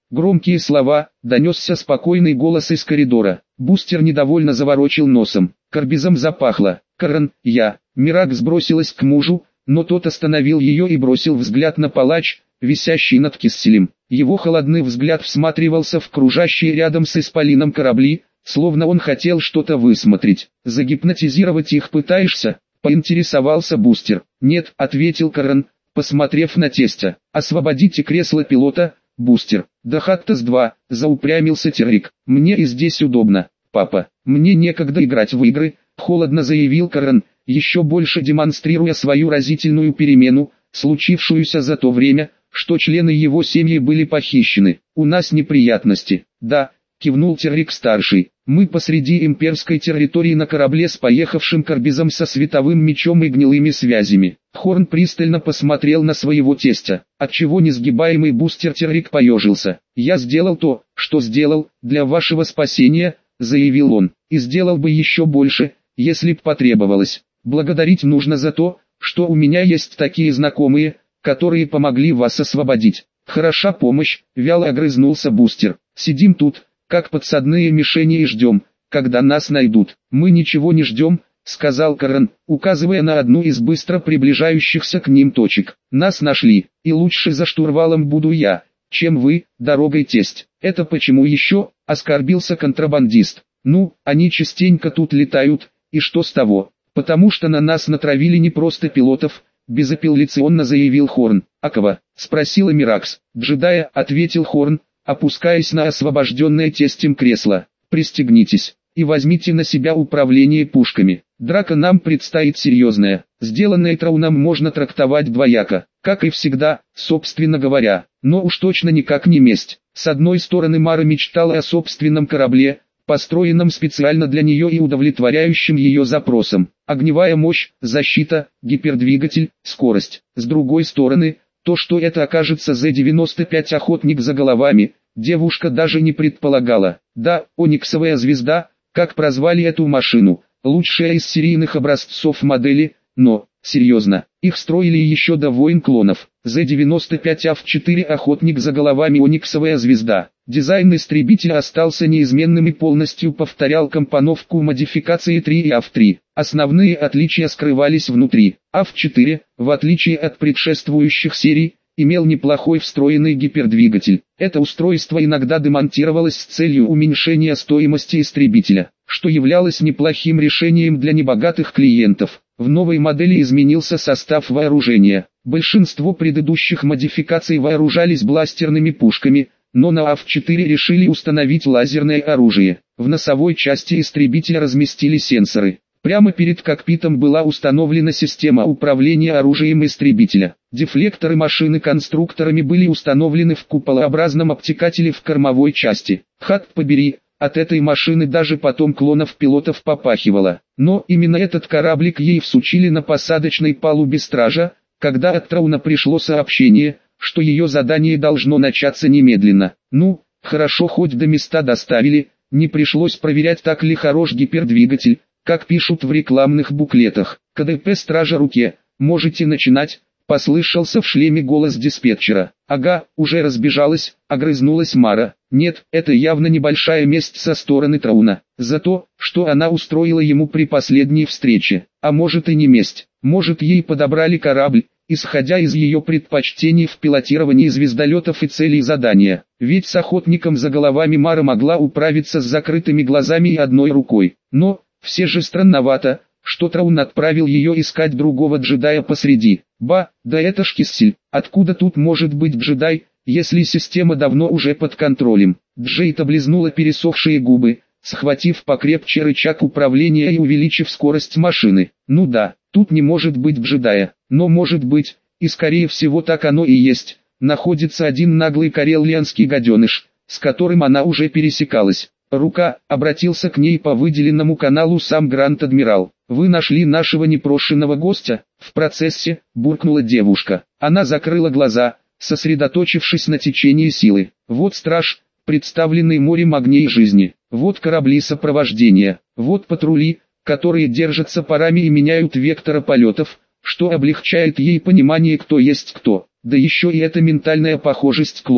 Speaker 1: Громкие слова, донесся спокойный голос из коридора. Бустер недовольно заворочил носом. Карбизом запахло. «Карен, я». Миракс бросилась к мужу, но тот остановил ее и бросил взгляд на палач, висящий над кисселем. Его холодный взгляд всматривался в кружащие рядом с исполином корабли, словно он хотел что-то высмотреть. «Загипнотизировать их пытаешься?» — поинтересовался Бустер. «Нет», — ответил Карен, посмотрев на тестя. «Освободите кресло пилота, Бустер». «Да хаттас два», — заупрямился Террик. «Мне и здесь удобно, папа. Мне некогда играть в игры», — холодно заявил Карен, еще больше демонстрируя свою разительную перемену, случившуюся за то время, что члены его семьи были похищены. «У нас неприятности». «Да», — кивнул Террик-старший. «Мы посреди имперской территории на корабле с поехавшим карбизом со световым мечом и гнилыми связями». Хорн пристально посмотрел на своего тестя, отчего несгибаемый Бустер Террик поежился. «Я сделал то, что сделал, для вашего спасения», — заявил он, — «и сделал бы еще больше, если б потребовалось. Благодарить нужно за то, что у меня есть такие знакомые, которые помогли вас освободить». «Хороша помощь», — вяло огрызнулся Бустер. «Сидим тут, как подсадные мишени, и ждем, когда нас найдут». «Мы ничего не ждем», — сказал Карен, указывая на одну из быстро приближающихся к ним точек. «Нас нашли, и лучше за штурвалом буду я, чем вы, дорогой тесть». «Это почему еще?» — оскорбился контрабандист. «Ну, они частенько тут летают, и что с того? Потому что на нас натравили не просто пилотов», — безапелляционно заявил Хорн. «А кого?» — спросила Миракс. «Джедая», — ответил Хорн, опускаясь на освобожденное тестем кресло. «Пристегнитесь и возьмите на себя управление пушками. Драка нам предстоит серьезная. Сделанное Трауном можно трактовать двояко, как и всегда, собственно говоря, но уж точно никак не месть». С одной стороны, Мара мечтала о собственном корабле, построенном специально для нее и удовлетворяющим ее запросам. Огневая мощь, защита, гипердвигатель, скорость. С другой стороны, то, что это окажется Зэ девяносто пять охотник за головами, девушка даже не предполагала. Да, ониксовая звезда, как прозвали эту машину, лучшая из серийных образцов модели, но, серьезно, их строили еще до войн клонов. Зэ девяносто пять а эф четыре охотник за головами, ониксовая звезда. Дизайн истребителя остался неизменным и полностью повторял компоновку модификации три и а эф три. Основные отличия скрывались внутри. а эф четыре, в отличие от предшествующих серий, имел неплохой встроенный гипердвигатель. Это устройство иногда демонтировалось с целью уменьшения стоимости истребителя, что являлось неплохим решением для небогатых клиентов. В новой модели изменился состав вооружения. Большинство предыдущих модификаций вооружались бластерными пушками, но на а эф четыре решили установить лазерное оружие. В носовой части истребителя разместили сенсоры. Прямо перед кокпитом была установлена система управления оружием истребителя. Дефлекторы машины конструкторами были установлены в куполообразном обтекателе в кормовой части. Хат побери, от этой машины даже потом клонов пилотов попахивало. Но именно этот кораблик ей всучили на посадочной палубе стража, когда от Трауна пришло сообщение, что ее задание должно начаться немедленно. Ну, хорошо, хоть до места доставили, не пришлось проверять, так ли хорош гипердвигатель, как пишут в рекламных буклетах. КДП «Стража руке», можете начинать, послышался в шлеме голос диспетчера. Ага, уже разбежалась, огрызнулась Мара. Нет, это явно небольшая месть со стороны Трауна, за то, что она устроила ему при последней встрече. А может и не месть, может ей подобрали корабль, исходя из ее предпочтений в пилотировании звездолетов и целей задания. Ведь с охотником за головами Мара могла управиться с закрытыми глазами и одной рукой. Но, все же странновато, что Траун отправил ее искать другого джедая посреди. Ба, да это ж Киссель, откуда тут может быть джедай, если система давно уже под контролем? Джейд облизнула пересохшие губы, схватив покрепче рычаг управления и увеличив скорость машины. Ну да, тут не может быть джедая, но может быть, и скорее всего так оно и есть, находится один наглый карелианский гаденыш, с которым она уже пересекалась. Рука, обратился к ней по выделенному каналу сам Гранд-Адмирал. «Вы нашли нашего непрошенного гостя?» «В процессе», — буркнула девушка. Она закрыла глаза, сосредоточившись на течении силы. Вот страж, представленный морем огней жизни. Вот корабли сопровождения. Вот патрули, которые держатся парами и меняют вектора полетов, что облегчает ей понимание, кто есть кто. Да еще и эта ментальная похожесть клонов.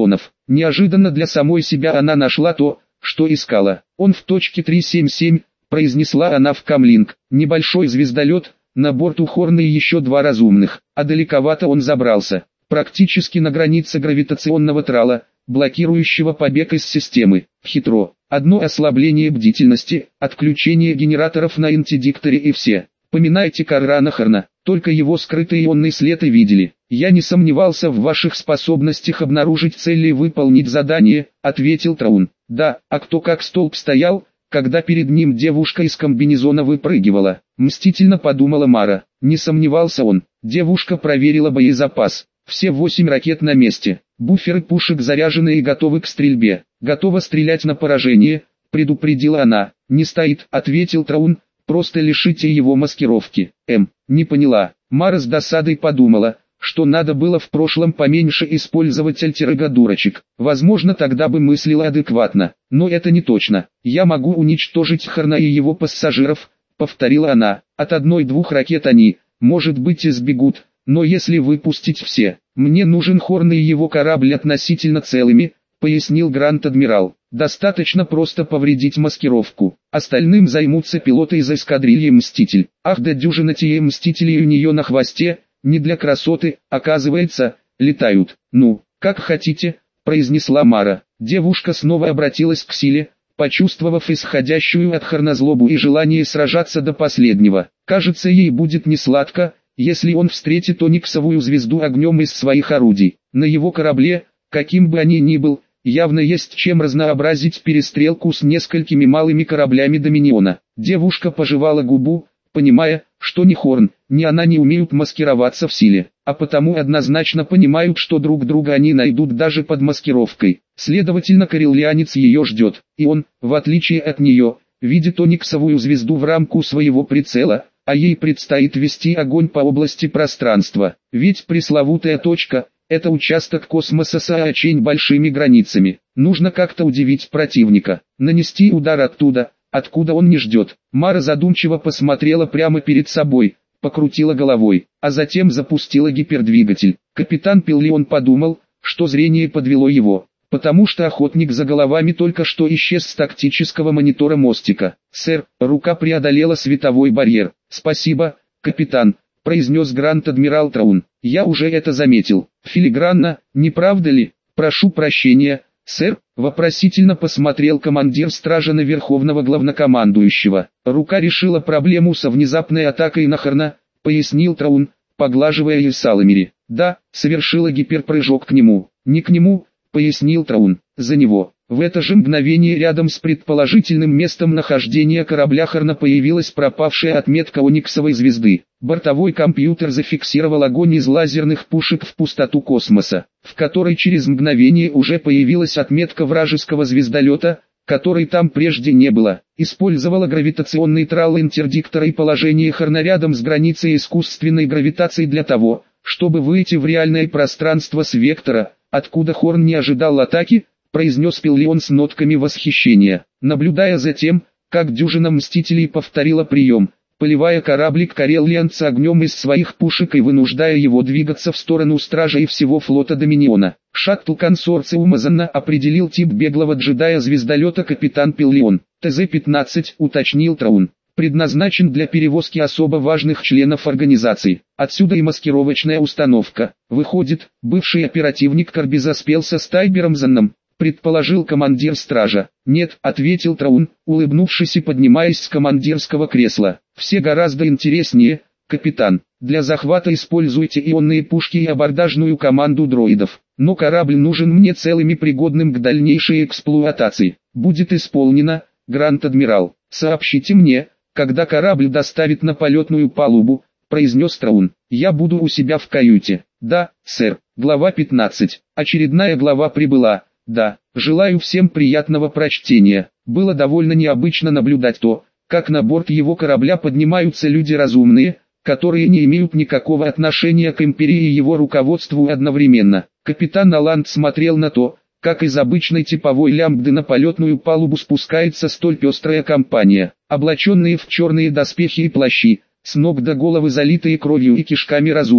Speaker 1: Неожиданно для самой себя она нашла то, что искала. «Он в точке триста семьдесят семь», произнесла она в камлинг. Небольшой звездолет, на борту Хорна и еще два разумных, а далековато он забрался. Практически на границе гравитационного трала, блокирующего побег из системы. Хитро. Одно ослабление бдительности, отключение генераторов на интедикторе и все. Поминайте Каррана Хорна, только его скрытый ионный след и видели. «Я не сомневался в ваших способностях обнаружить цели и выполнить задание», — ответил Траун. «Да, а кто как столб стоял, когда перед ним девушка из комбинезона выпрыгивала?» Мстительно подумала Мара. Не сомневался он. Девушка проверила боезапас. Все восемь ракет на месте. Буферы пушек заряжены и готовы к стрельбе. «Готова стрелять на поражение», — предупредила она. «Не стоит», — ответил Траун. «Просто лишите его маскировки». М. Не поняла. Мара с досадой подумала, что надо было в прошлом поменьше использовать альтер-эго дурочек. Возможно, тогда бы мыслила адекватно. Но это не точно. «Я могу уничтожить Хорна и его пассажиров», — повторила она. «От одной-двух ракет они, может быть, и сбегут, но если выпустить все, мне нужен Хорн и его корабль относительно целыми», — пояснил Гранд-адмирал. «Достаточно просто повредить маскировку. Остальным займутся пилоты из эскадрильи «Мститель». Ах да дюжина те «Мстителей» у нее на хвосте, не для красоты, оказывается, летают. «Ну, как хотите», — произнесла Мара. Девушка снова обратилась к силе, почувствовав исходящую от Хорна злобу и желание сражаться до последнего. Кажется, ей будет несладко, если он встретит ониксовую звезду огнем из своих орудий. На его корабле, каким бы они ни был, явно есть чем разнообразить перестрелку с несколькими малыми кораблями Доминиона. Девушка пожевала губу, понимая, что ни Хорн, ни она не умеют маскироваться в силе, а потому однозначно понимают, что друг друга они найдут даже под маскировкой. Следовательно, кореллианец ее ждет, и он, в отличие от нее, видит ониксовую звезду в рамку своего прицела, а ей предстоит вести огонь по области пространства. Ведь пресловутая точка — это участок космоса с очень большими границами. Нужно как-то удивить противника, нанести удар оттуда, откуда он не ждет. Мара задумчиво посмотрела прямо перед собой, покрутила головой, а затем запустила гипердвигатель. Капитан Пиллион подумал, что зрение подвело его, потому что охотник за головами только что исчез с тактического монитора мостика. «Сэр, рука преодолела световой барьер». «Спасибо, капитан», — произнес Гранд-адмирал Траун. «Я уже это заметил. Филигранно, не правда ли? Прошу прощения, сэр», — вопросительно посмотрел командир стража на верховного главнокомандующего. «Рука решила проблему со внезапной атакой на Хорна», — пояснил Траун, поглаживая Исаламири. «Да, совершила гиперпрыжок к нему». «Не к нему», — пояснил Траун, — «за него». В это же мгновение рядом с предположительным местом нахождения корабля Хорна появилась пропавшая отметка ониксовой звезды. Бортовой компьютер зафиксировал огонь из лазерных пушек в пустоту космоса, в которой через мгновение уже появилась отметка вражеского звездолета, которой там прежде не было. Использовала гравитационный трал интердиктора и положение Хорна рядом с границей искусственной гравитации для того, чтобы выйти в реальное пространство с вектора, откуда Хорн не ожидал атаки, произнес Пиллион с нотками восхищения, наблюдая за тем, как дюжина мстителей повторила прием, поливая кораблик кореллианца огнем из своих пушек и вынуждая его двигаться в сторону стража и всего флота Доминиона. Шаттл консорциума Занна определил тип беглого джедая звездолета капитан Пиллион. Тэ зэ пятнадцать, уточнил Траун, предназначен для перевозки особо важных членов организации. Отсюда и маскировочная установка. Выходит, бывший оперативник Карбиза спелся с Тайбером Занном, предположил командир стража. «Нет», — ответил Траун, улыбнувшись и поднимаясь с командирского кресла. «Все гораздо интереснее, капитан. Для захвата используйте ионные пушки и абордажную команду дроидов. Но корабль нужен мне целым и пригодным к дальнейшей эксплуатации. Будет исполнено, Гранд-адмирал. Сообщите мне, когда корабль доставит на полетную палубу», — произнес Траун. «Я буду у себя в каюте». «Да, сэр». Глава пятнадцать. Очередная глава прибыла. Да, желаю всем приятного прочтения. Было довольно необычно наблюдать то, как на борт его корабля поднимаются люди разумные, которые не имеют никакого отношения к империи и его руководству одновременно. Капитан Аланд смотрел на то, как из обычной типовой лямбды на полетную палубу спускается столь пестрая компания, облаченные в черные доспехи и плащи, с ног до головы залитые кровью и кишками разумные.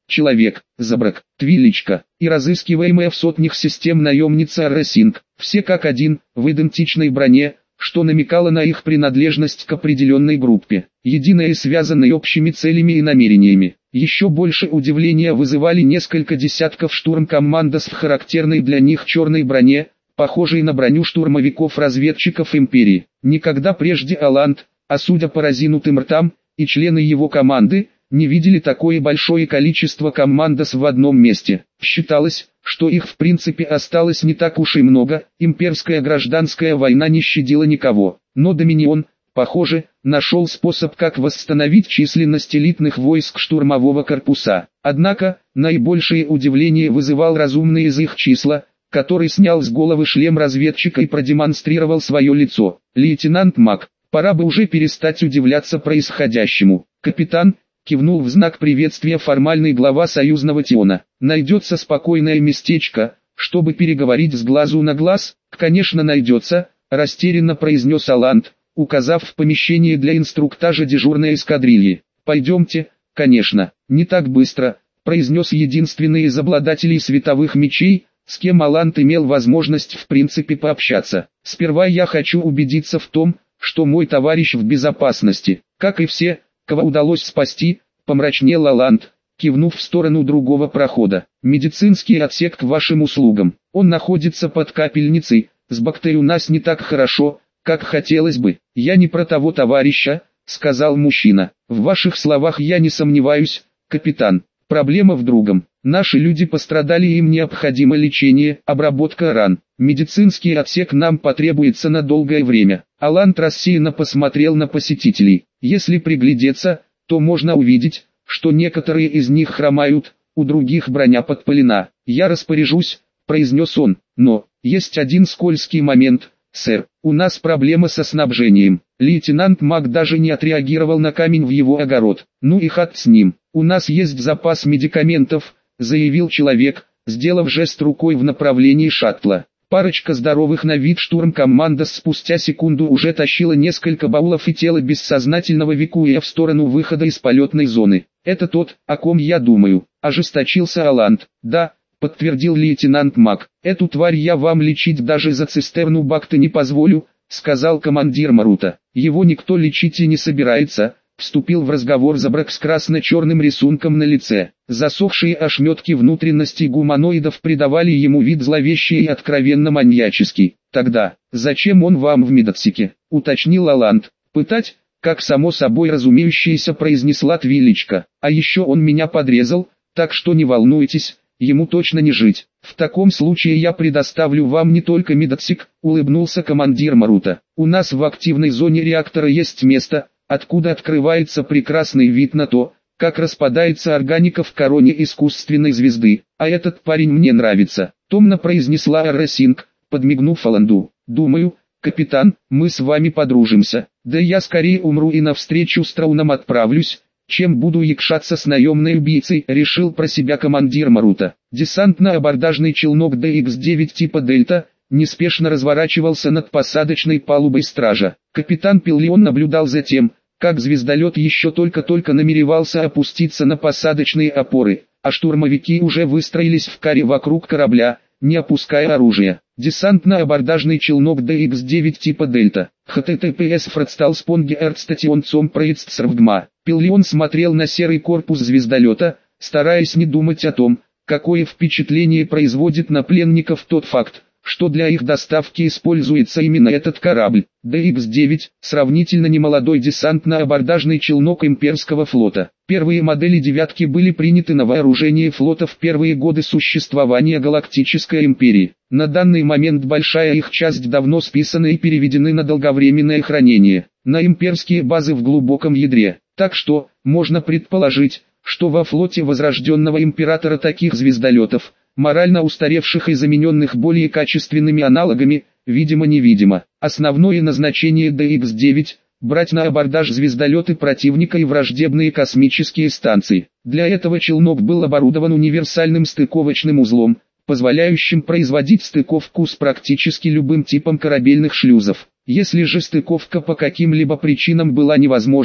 Speaker 1: Человек, Забрак, Твиличка и разыскиваемая в сотнях систем наемница Ресинг, все как один, в идентичной броне, что намекало на их принадлежность к определенной группе, единой и связанной общими целями и намерениями. Еще больше удивления вызывали несколько десятков штурм-командос в характерной для них черной броне, похожей на броню штурмовиков-разведчиков Империи. Никогда прежде Аланд, а судя по разинутым ртам, и члены его команды, не видели такое большое количество командос в одном месте. Считалось, что их в принципе осталось не так уж и много, имперская гражданская война не щадила никого. Но Доминион, похоже, нашел способ, как восстановить численность элитных войск штурмового корпуса. Однако, наибольшее удивление вызывал разумный из их числа, который снял с головы шлем разведчика и продемонстрировал свое лицо. Лейтенант Мак, пора бы уже перестать удивляться происходящему. Капитан, кивнул в знак приветствия формальный глава союзного Тиона. Найдется спокойное местечко, чтобы переговорить с глазу на глаз? Конечно найдется, растерянно произнес Аланд, указав в помещение для инструктажа дежурной эскадрильи. Пойдемте, конечно, не так быстро, произнес единственный из обладателей световых мечей, с кем Аланд имел возможность в принципе пообщаться. Сперва я хочу убедиться в том, что мой товарищ в безопасности, как и все, кого удалось спасти, помрачнел Аланд, кивнув в сторону другого прохода. Медицинский отсек к вашим услугам. Он находится под капельницей, с бактерией у нас не так хорошо, как хотелось бы. Я не про того товарища, сказал мужчина. В ваших словах я не сомневаюсь, капитан. Проблема в другом. Наши люди пострадали, им необходимо лечение, обработка ран. Медицинский отсек нам потребуется на долгое время. Аланд рассеянно посмотрел на посетителей. Если приглядеться, то можно увидеть, что некоторые из них хромают, у других броня подпалена. Я распоряжусь, произнес он, но, есть один скользкий момент, сэр, у нас проблема со снабжением. Лейтенант Мак даже не отреагировал на камень в его огород. Ну и хат с ним. У нас есть запас медикаментов, заявил человек, сделав жест рукой в направлении шаттла. Парочка здоровых на вид штурм-командос спустя секунду уже тащила несколько баулов и тело бессознательного Викуя в сторону выхода из полетной зоны. Это тот, о ком я думаю, ожесточился Аланд. Да, подтвердил лейтенант Мак. Эту тварь я вам лечить даже за цистерну бакта не позволю, сказал командир Марута. Его никто лечить и не собирается. Вступил в разговор Забрак с красно-черным рисунком на лице. Засохшие ошметки внутренностей гуманоидов придавали ему вид зловещий и откровенно маньяческий. Тогда, зачем он вам в медотсеке? Уточнил Аланд. Пытать? Как само собой разумеющееся произнесла Твиличка. А еще он меня подрезал, так что не волнуйтесь, ему точно не жить. В таком случае я предоставлю вам не только медотсек, улыбнулся командир Марута. У нас в активной зоне реактора есть место, откуда открывается прекрасный вид на то, как распадается органика в короне искусственной звезды. А этот парень мне нравится, томно произнесла Ресинг, подмигнув Аланду. Думаю, капитан, мы с вами подружимся. Да я скорее умру и навстречу с Трауном отправлюсь, чем буду якшаться с наемной убийцей, решил про себя командир Марута. Десантно-абордажный челнок Д Х девять типа Дельта неспешно разворачивался над посадочной палубой стража. Капитан Пиллион наблюдал за тем, как звездолет еще только-только намеревался опуститься на посадочные опоры, а штурмовики уже выстроились в каре вокруг корабля, не опуская оружие. Десантно-абордажный челнок Д Х девять типа Дельта. эйч ти ти пи эс фротсталспонги эрцтатион цом проецтсрвгма. Пиллион смотрел на серый корпус звездолета, стараясь не думать о том, какое впечатление производит на пленников тот факт, что для их доставки используется именно этот корабль. Д Х девять – сравнительно немолодой десантно-абордажный челнок имперского флота. Первые модели «девятки» были приняты на вооружение флота в первые годы существования Галактической империи. На данный момент большая их часть давно списаны и переведены на долговременное хранение, на имперские базы в глубоком ядре. Так что, можно предположить, что во флоте возрожденного императора таких звездолетов, морально устаревших и замененных более качественными аналогами, видимо-невидимо. Основное назначение Д Х девять – брать на абордаж звездолеты противника и враждебные космические станции. Для этого челнок был оборудован универсальным стыковочным узлом, позволяющим производить стыковку с практически любым типом корабельных шлюзов. Если же стыковка по каким-либо причинам была невозможна,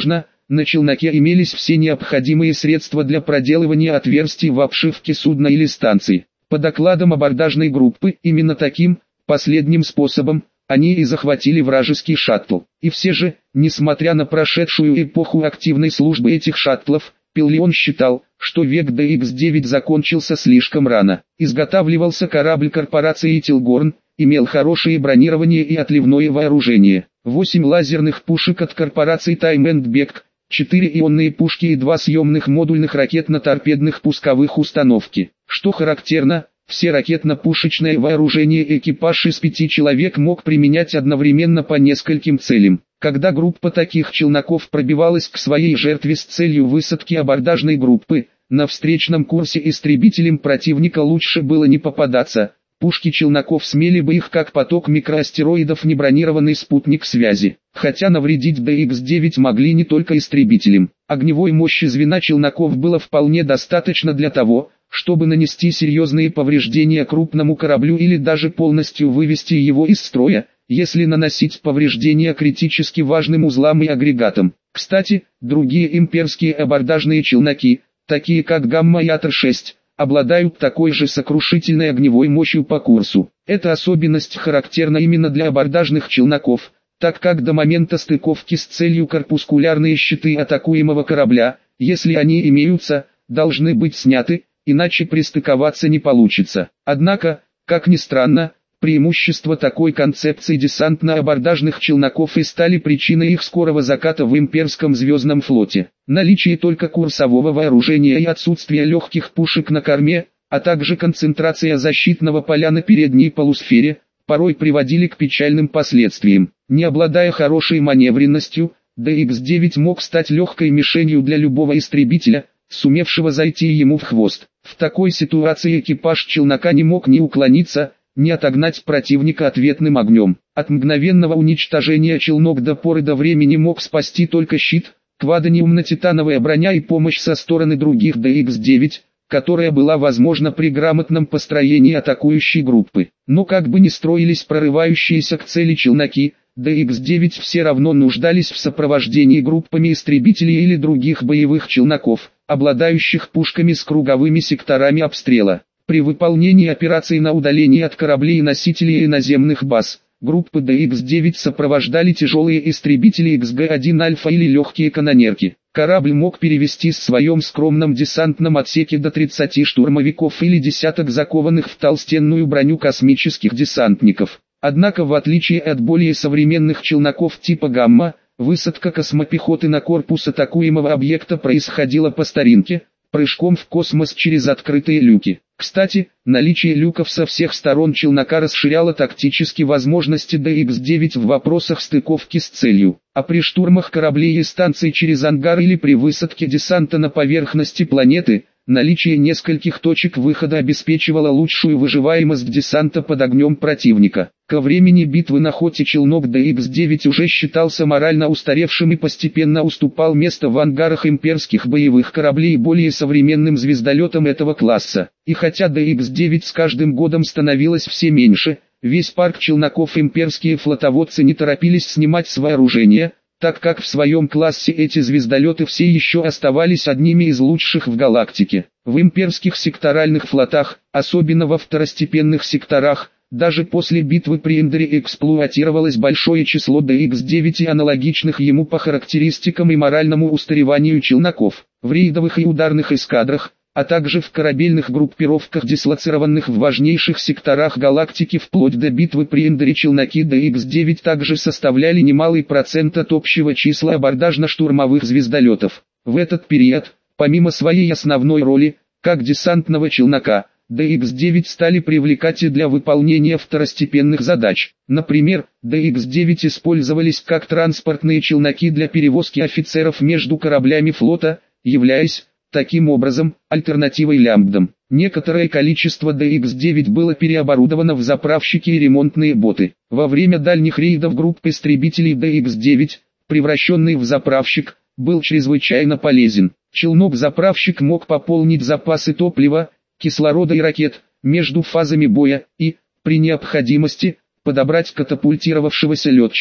Speaker 1: На челноке имелись все необходимые средства для проделывания отверстий в обшивке судна или станции. По докладам абордажной группы, именно таким, последним способом, они и захватили вражеский шаттл. И все же, несмотря на прошедшую эпоху активной службы этих шаттлов, Пиллион считал, что век Ди Икс девять закончился слишком рано. Изготавливался корабль корпорации Тилгорн, имел хорошее бронирование и отливное вооружение. восемь лазерных пушек от корпорации Тайм энд Бек, четыре ионные пушки и два съемных модульных ракетно-торпедных пусковых установки. Что характерно, все ракетно-пушечное вооружение экипаж из пяти человек мог применять одновременно по нескольким целям. Когда группа таких челноков пробивалась к своей жертве с целью высадки абордажной группы, на встречном курсе истребителям противника лучше было не попадаться. Пушки челноков смели бы их как поток микроастероидов небронированный спутник связи. Хотя навредить Ди Икс девять могли не только истребителям. Огневой мощи звена челноков было вполне достаточно для того, чтобы нанести серьезные повреждения крупному кораблю или даже полностью вывести его из строя, если наносить повреждения критически важным узлам и агрегатам. Кстати, другие имперские абордажные челноки, такие как Гамма-Ятр шесть, обладают такой же сокрушительной огневой мощью по курсу. Эта особенность характерна именно для абордажных челноков, так как до момента стыковки с целью корпускулярные щиты атакуемого корабля, если они имеются, должны быть сняты, иначе пристыковаться не получится. Однако, как ни странно, преимущества такой концепции десантно-абордажных челноков и стали причиной их скорого заката в имперском звездном флоте. Наличие только курсового вооружения и отсутствие легких пушек на корме, а также концентрация защитного поля на передней полусфере, порой приводили к печальным последствиям. Не обладая хорошей маневренностью, Ди Икс девять мог стать легкой мишенью для любого истребителя, сумевшего зайти ему в хвост. В такой ситуации экипаж челнока не мог ни уклониться, ни отогнать противника ответным огнем. От мгновенного уничтожения челнок до поры до времени мог спасти только щит, квадониумно-титановая броня и помощь со стороны других Ди Икс девять, которая была возможна при грамотном построении атакующей группы. Но как бы ни строились прорывающиеся к цели челноки, Ди Икс девять все равно нуждались в сопровождении группами истребителей или других боевых челноков, обладающих пушками с круговыми секторами обстрела. При выполнении операций на удалении от кораблей и носителей и наземных баз, группы Ди Икс девять сопровождали тяжелые истребители Икс Джи один Альфа или легкие канонерки. Корабль мог перевести в своем скромном десантном отсеке до тридцати штурмовиков или десяток закованных в толстенную броню космических десантников. Однако в отличие от более современных челноков типа «Гамма», высадка космопехоты на корпус атакуемого объекта происходила по старинке, прыжком в космос через открытые люки. Кстати, наличие люков со всех сторон челнока расширяло тактически возможности Ди Икс девять в вопросах стыковки с целью, а при штурмах кораблей и станций через ангар или при высадке десанта на поверхности планеты, наличие нескольких точек выхода обеспечивало лучшую выживаемость десанта под огнем противника. Ко времени битвы на Хоте челнок Ди Икс девять уже считался морально устаревшим и постепенно уступал место в ангарах имперских боевых кораблей более современным звездолетам этого класса. И хотя Ди Икс девять с каждым годом становилось все меньше, весь парк челноков имперские флотоводцы не торопились снимать с вооружения, так как в своем классе эти звездолеты все еще оставались одними из лучших в галактике. В имперских секторальных флотах, особенно во второстепенных секторах, даже после битвы при Эндере эксплуатировалось большое число Ди Икс девять и аналогичных ему по характеристикам и моральному устареванию челноков. В рейдовых и ударных эскадрах, а также в корабельных группировках, дислоцированных в важнейших секторах галактики вплоть до битвы при Эндере, челноки Ди Икс девять также составляли немалый процент от общего числа абордажно-штурмовых звездолетов. В этот период, помимо своей основной роли, как десантного челнока, Ди Икс девять стали привлекать и для выполнения второстепенных задач. Например, Ди Икс девять использовались как транспортные челноки для перевозки офицеров между кораблями флота, являясь, таким образом, альтернативой лямбдам. Некоторое количество Ди Икс девять было переоборудовано в заправщики и ремонтные боты. Во время дальних рейдов групп истребителей Ди Икс девять, превращенный в заправщик, был чрезвычайно полезен. Челнок-заправщик мог пополнить запасы топлива, кислорода и ракет между фазами боя и, при необходимости, подобрать катапультировавшегося летчика.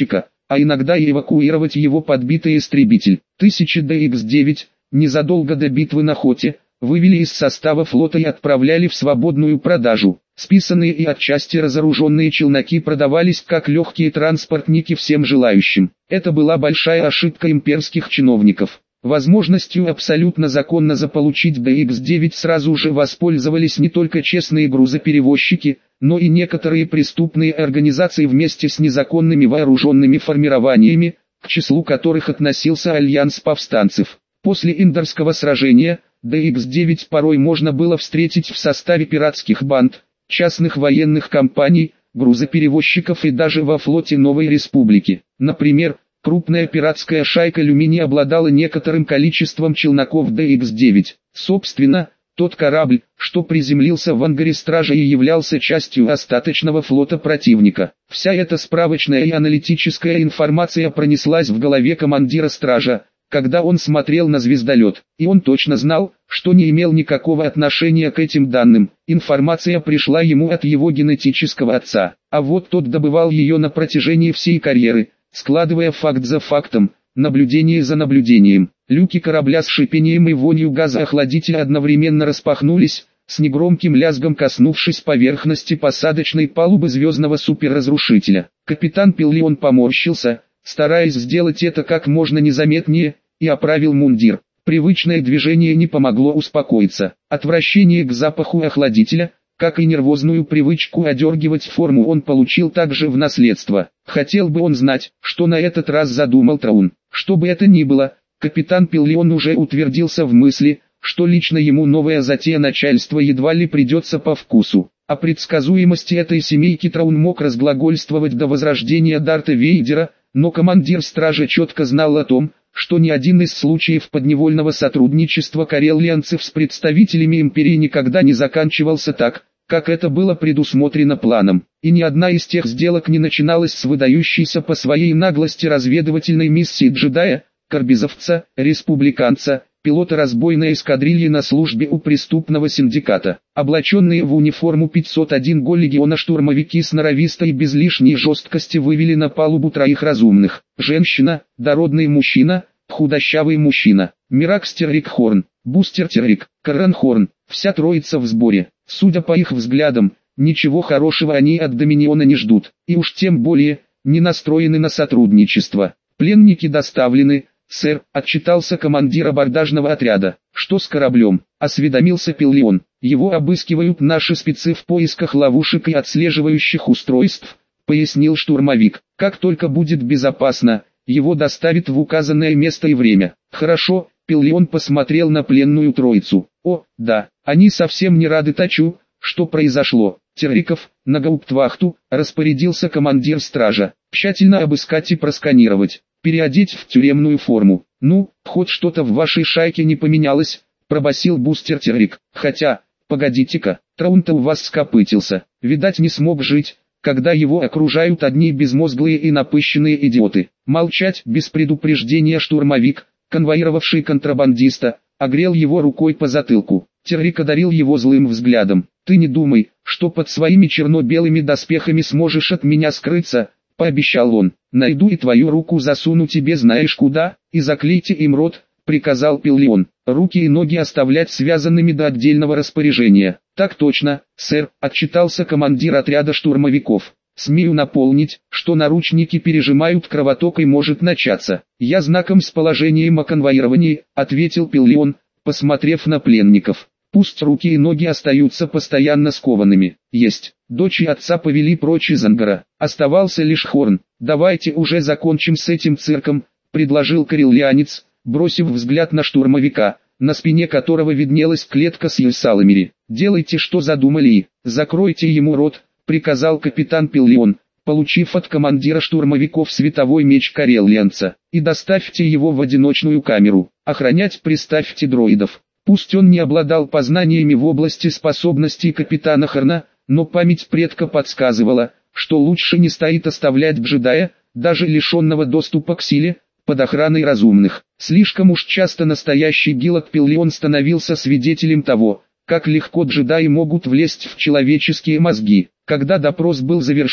Speaker 1: а иногда и эвакуировать его подбитый истребитель. Тысячи дэ икс девять, незадолго до битвы на Хоте, вывели из состава флота и отправляли в свободную продажу. Списанные и отчасти разоруженные челноки продавались как легкие транспортники всем желающим. Это была большая ошибка имперских чиновников. Возможностью абсолютно законно заполучить дэ икс девять сразу же воспользовались не только честные грузоперевозчики, но и некоторые преступные организации вместе с незаконными вооруженными формированиями, к числу которых относился Альянс повстанцев. После Индерского сражения, дэ икс девять порой можно было встретить в составе пиратских банд, частных военных компаний, грузоперевозчиков и даже во флоте Новой Республики. Например, крупная пиратская шайка Люмини обладала некоторым количеством челноков дэ икс девять. Собственно, тот корабль, что приземлился в ангаре стражи и являлся частью остаточного флота противника. Вся эта справочная и аналитическая информация пронеслась в голове командира стража, когда он смотрел на звездолет, и он точно знал, что не имел никакого отношения к этим данным. Информация пришла ему от его генетического отца, а вот тот добывал ее на протяжении всей карьеры, складывая факт за фактом, наблюдение за наблюдением. Люки корабля с шипением и вонью газоохладителя одновременно распахнулись, с негромким лязгом коснувшись поверхности посадочной палубы звездного суперразрушителя. Капитан Пиллион поморщился, стараясь сделать это как можно незаметнее, и оправил мундир. Привычное движение не помогло успокоиться. Отвращение к запаху охладителя, как и нервозную привычку одергивать форму, он получил также в наследство. Хотел бы он знать, что на этот раз задумал Траун. Что бы это ни было, капитан Пиллион уже утвердился в мысли, что лично ему новая затея начальства едва ли придется по вкусу. О предсказуемости этой семейки Траун мог разглагольствовать до возрождения Дарта Вейдера, но командир стражи четко знал о том, что ни один из случаев подневольного сотрудничества карелианцев с представителями империи никогда не заканчивался так, как это было предусмотрено планом, и ни одна из тех сделок не начиналась с выдающейся по своей наглости разведывательной миссии джедая, карбизовца, республиканца, пилота разбойной эскадрильи на службе у преступного синдиката. Облаченные в униформу пятьсот один го легиона штурмовики сноровисто и без лишней жесткости вывели на палубу троих разумных: женщина, дородный мужчина, худощавый мужчина, Миракс Террик Хорн, Бустер Террик, Карен Хорн. Вся троица в сборе. Судя по их взглядам, ничего хорошего они от Доминиона не ждут, и уж тем более, не настроены на сотрудничество. Пленники доставлены, сэр, отчитался командир абордажного отряда. Что с кораблем? Осведомился Пиллион. Его обыскивают наши спецы в поисках ловушек и отслеживающих устройств, пояснил штурмовик. Как только будет безопасно, его доставят в указанное место и время. Хорошо, Пиллион посмотрел на пленную троицу. О, да, они совсем не рады Тачу, что произошло. Терриков, на гауптвахту, распорядился командир стража. Тщательно обыскать и просканировать. Переодеть в тюремную форму. Ну, хоть что-то в вашей шайке не поменялось, пробасил Бустер Террик. Хотя, погодите-ка, Траун-то у вас скопытился. Видать, не смог жить, когда его окружают одни безмозглые и напыщенные идиоты. Молчать. Без предупреждения штурмовик, конвоировавший контрабандиста, огрел его рукой по затылку. Террик одарил его злым взглядом. Ты не думай, что под своими черно-белыми доспехами сможешь от меня скрыться, пообещал он. Найду и твою руку засуну тебе знаешь куда, и заклейте им рот, приказал Пиллион. Руки и ноги оставлять связанными до отдельного распоряжения. Так точно, сэр, отчитался командир отряда штурмовиков. Смею напомнить, что наручники пережимают кровоток и может начаться. Я знаком с положением о конвоировании, ответил Пиллион, посмотрев на пленников. Пусть руки и ноги остаются постоянно скованными. Есть. Дочь и отца повели прочь из ангара. Оставался лишь Хорн. Давайте уже закончим с этим цирком, предложил карелианец, бросив взгляд на штурмовика, на спине которого виднелась клетка с юсаламери. Делайте, что задумали, и закройте ему рот, приказал капитан Пиллион, получив от командира штурмовиков световой меч карелианца, и доставьте его в одиночную камеру. Охранять приставьте дроидов. Пусть он не обладал познаниями в области способностей капитана Хорна, но память предка подсказывала, что лучше не стоит оставлять джедая, даже лишенного доступа к силе, под охраной разумных. Слишком уж часто настоящий Гилад Пиллион становился свидетелем того, как легко джедаи могут влезть в человеческие мозги. Когда допрос был завершен,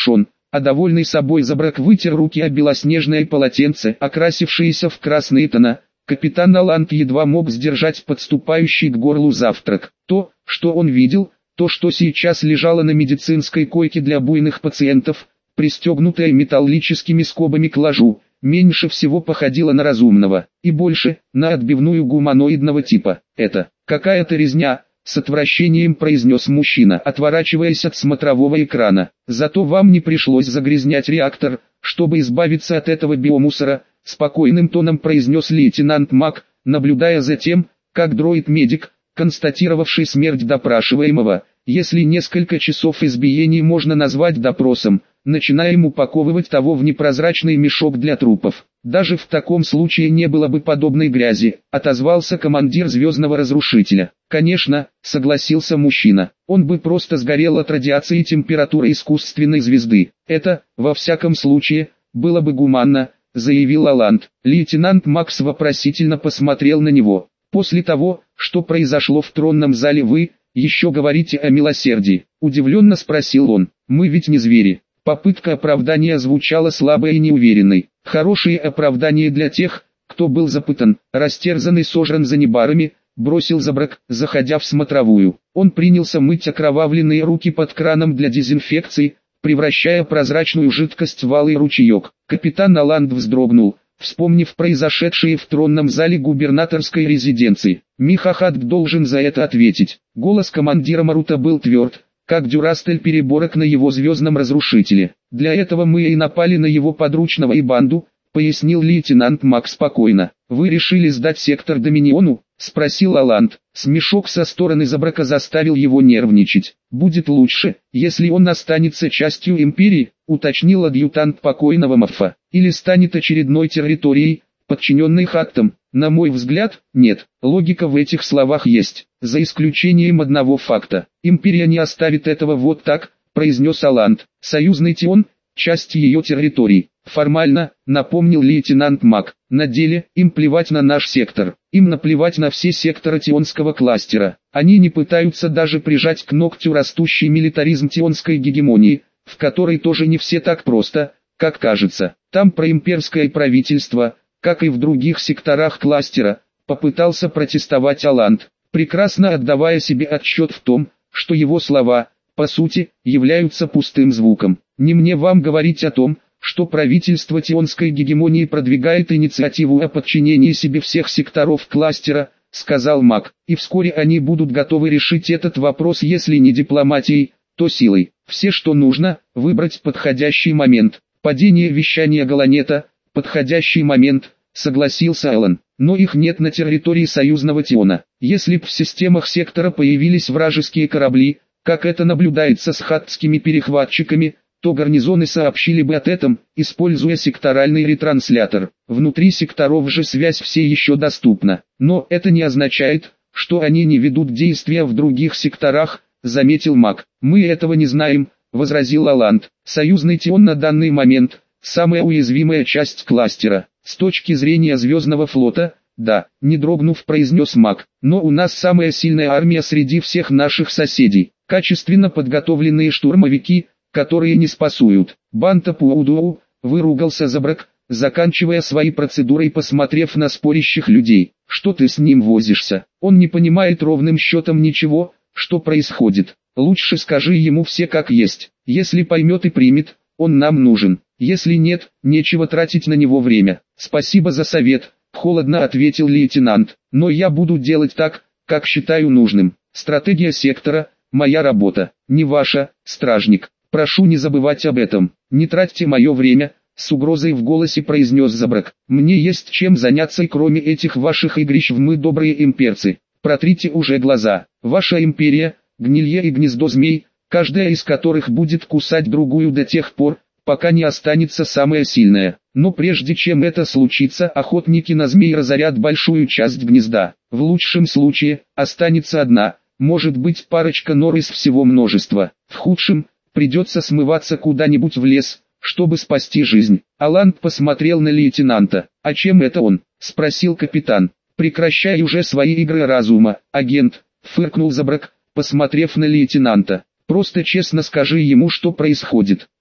Speaker 1: а довольный собой Забрак вытер руки о белоснежное полотенце, окрасившееся в красные тона. Капитан Аланд едва мог сдержать подступающий к горлу завтрак. То, что он видел, то, что сейчас лежало на медицинской койке для буйных пациентов, пристегнутое металлическими скобами к ложу, меньше всего походило на разумного, и больше, на отбивную гуманоидного типа. «Это какая-то резня», — с отвращением произнес мужчина, отворачиваясь от смотрового экрана. «Зато вам не пришлось загрязнять реактор, чтобы избавиться от этого биомусора», — спокойным тоном произнес лейтенант Мак, наблюдая за тем, как дроид-медик, констатировавший смерть допрашиваемого, если несколько часов избиений можно назвать допросом, начинаем упаковывать того в непрозрачный мешок для трупов. «Даже в таком случае не было бы подобной грязи», — отозвался командир Звездного Разрушителя. «Конечно», — согласился мужчина, — «он бы просто сгорел от радиации и температуры искусственной звезды. Это, во всяком случае, было бы гуманно», — заявил Аланд. Лейтенант Макс вопросительно посмотрел на него. «После того, что произошло в тронном зале, вы еще говорите о милосердии?» — удивленно спросил он. «Мы ведь не звери». Попытка оправдания звучала слабой и неуверенной. «Хорошее оправдание для тех, кто был запытан, растерзан и сожран занебарами», — бросил Забрак, заходя в смотровую. Он принялся мыть окровавленные руки под краном для дезинфекции, превращая прозрачную жидкость в алый ручеек. Капитан Аланд вздрогнул, вспомнив произошедшее в тронном зале губернаторской резиденции. Михахат должен за это ответить. Голос командира Марута был тверд, как дюрастель переборок на его звездном разрушителе. «Для этого мы и напали на его подручного и банду», — пояснил лейтенант Мак спокойно. «Вы решили сдать сектор Доминиону?» — спросил Аланд. Смешок со стороны Забрака заставил его нервничать. «Будет лучше, если он останется частью Империи», — уточнил адъютант покойного Маффа. «Или станет очередной территорией, подчиненной Хаттам». На мой взгляд, нет. Логика в этих словах есть, за исключением одного факта. «Империя не оставит этого вот так», — произнес Аланд. «Союзный Тион — часть ее территорий. Формально», — напомнил лейтенант Мак. «На деле, им плевать на наш сектор. Им наплевать на все секторы Тионского кластера. Они не пытаются даже прижать к ногтю растущий милитаризм Тионской гегемонии, в которой тоже не все так просто, как кажется. Там проимперское правительство, как и в других секторах кластера», — попытался протестовать Аланд, прекрасно отдавая себе отчет в том, что его слова, по сути, являются пустым звуком. «Не мне вам говорить о том, что правительство Тионской гегемонии продвигает инициативу о подчинении себе всех секторов кластера», — сказал Мак, — «и вскоре они будут готовы решить этот вопрос, если не дипломатией, то силой. Все, что нужно, выбрать подходящий момент. Падение вещания Галанета — подходящий момент», — согласился Алан. «Но их нет на территории союзного Тиона. Если б в системах сектора появились вражеские корабли, как это наблюдается с хаттскими перехватчиками, то гарнизоны сообщили бы об этом, используя секторальный ретранслятор. Внутри секторов же связь все еще доступна. Но это не означает, что они не ведут действия в других секторах», — заметил Мак. «Мы этого не знаем», — возразил Аланд. «Союзный Тион на данный момент — самая уязвимая часть кластера. С точки зрения Звездного флота, да», — не дрогнув произнес Мак. «Но у нас самая сильная армия среди всех наших соседей. Качественно подготовленные штурмовики, которые не спасуют». «Банта Пуудоу», — выругался Забрак, заканчивая свои процедуры и посмотрев на спорящих людей. «Что ты с ним возишься? Он не понимает ровным счетом ничего, что происходит. Лучше скажи ему все как есть. Если поймет и примет, он нам нужен. Если нет, нечего тратить на него время». «Спасибо за совет», — холодно ответил лейтенант. «Но я буду делать так, как считаю нужным. Стратегия сектора — моя работа, не ваша, стражник. Прошу не забывать об этом. Не тратьте мое время», — с угрозой в голосе произнес Забрак. «Мне есть чем заняться и кроме этих ваших игрищ в «мы добрые имперцы». Протрите уже глаза. Ваша империя — гнилье и гнездо змей, каждая из которых будет кусать другую до тех пор, пока не останется самая сильная. Но прежде чем это случится, охотники на змей разорят большую часть гнезда. В лучшем случае, останется одна, может быть парочка нор из всего множества. В худшем, придется смываться куда-нибудь в лес, чтобы спасти жизнь». Аланд посмотрел на лейтенанта. «А чем это он?» — спросил капитан. «Прекращай уже свои игры разума, агент», — фыркнул Забрак, посмотрев на лейтенанта. «Просто честно скажи ему, что происходит».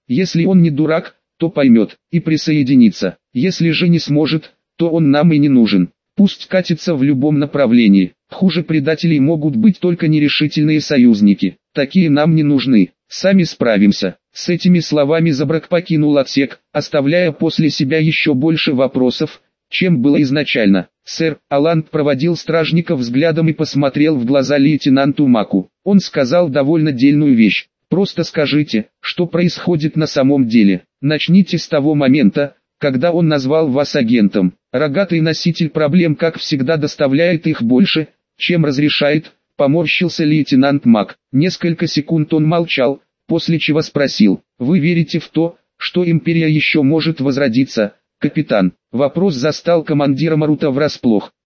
Speaker 1: Если он не дурак, то поймет и присоединится. Если же не сможет, то он нам и не нужен. Пусть катится в любом направлении. Хуже предателей могут быть только нерешительные союзники. Такие нам не нужны. Сами справимся. С этими словами Забрак покинул отсек, оставляя после себя еще больше вопросов, чем было изначально. Сэр, Аланд проводил стражника взглядом и посмотрел в глаза лейтенанту Маку. Он сказал довольно дельную вещь. Просто скажите, что происходит на самом деле. Начните с того момента, когда он назвал вас агентом. Рогатый носитель проблем, как всегда, доставляет их больше, чем разрешает, поморщился лейтенант Мак. Несколько секунд он молчал, после чего спросил: «Вы верите в то, что Империя еще может возродиться, капитан?» Вопрос застал командира Марута врасплох.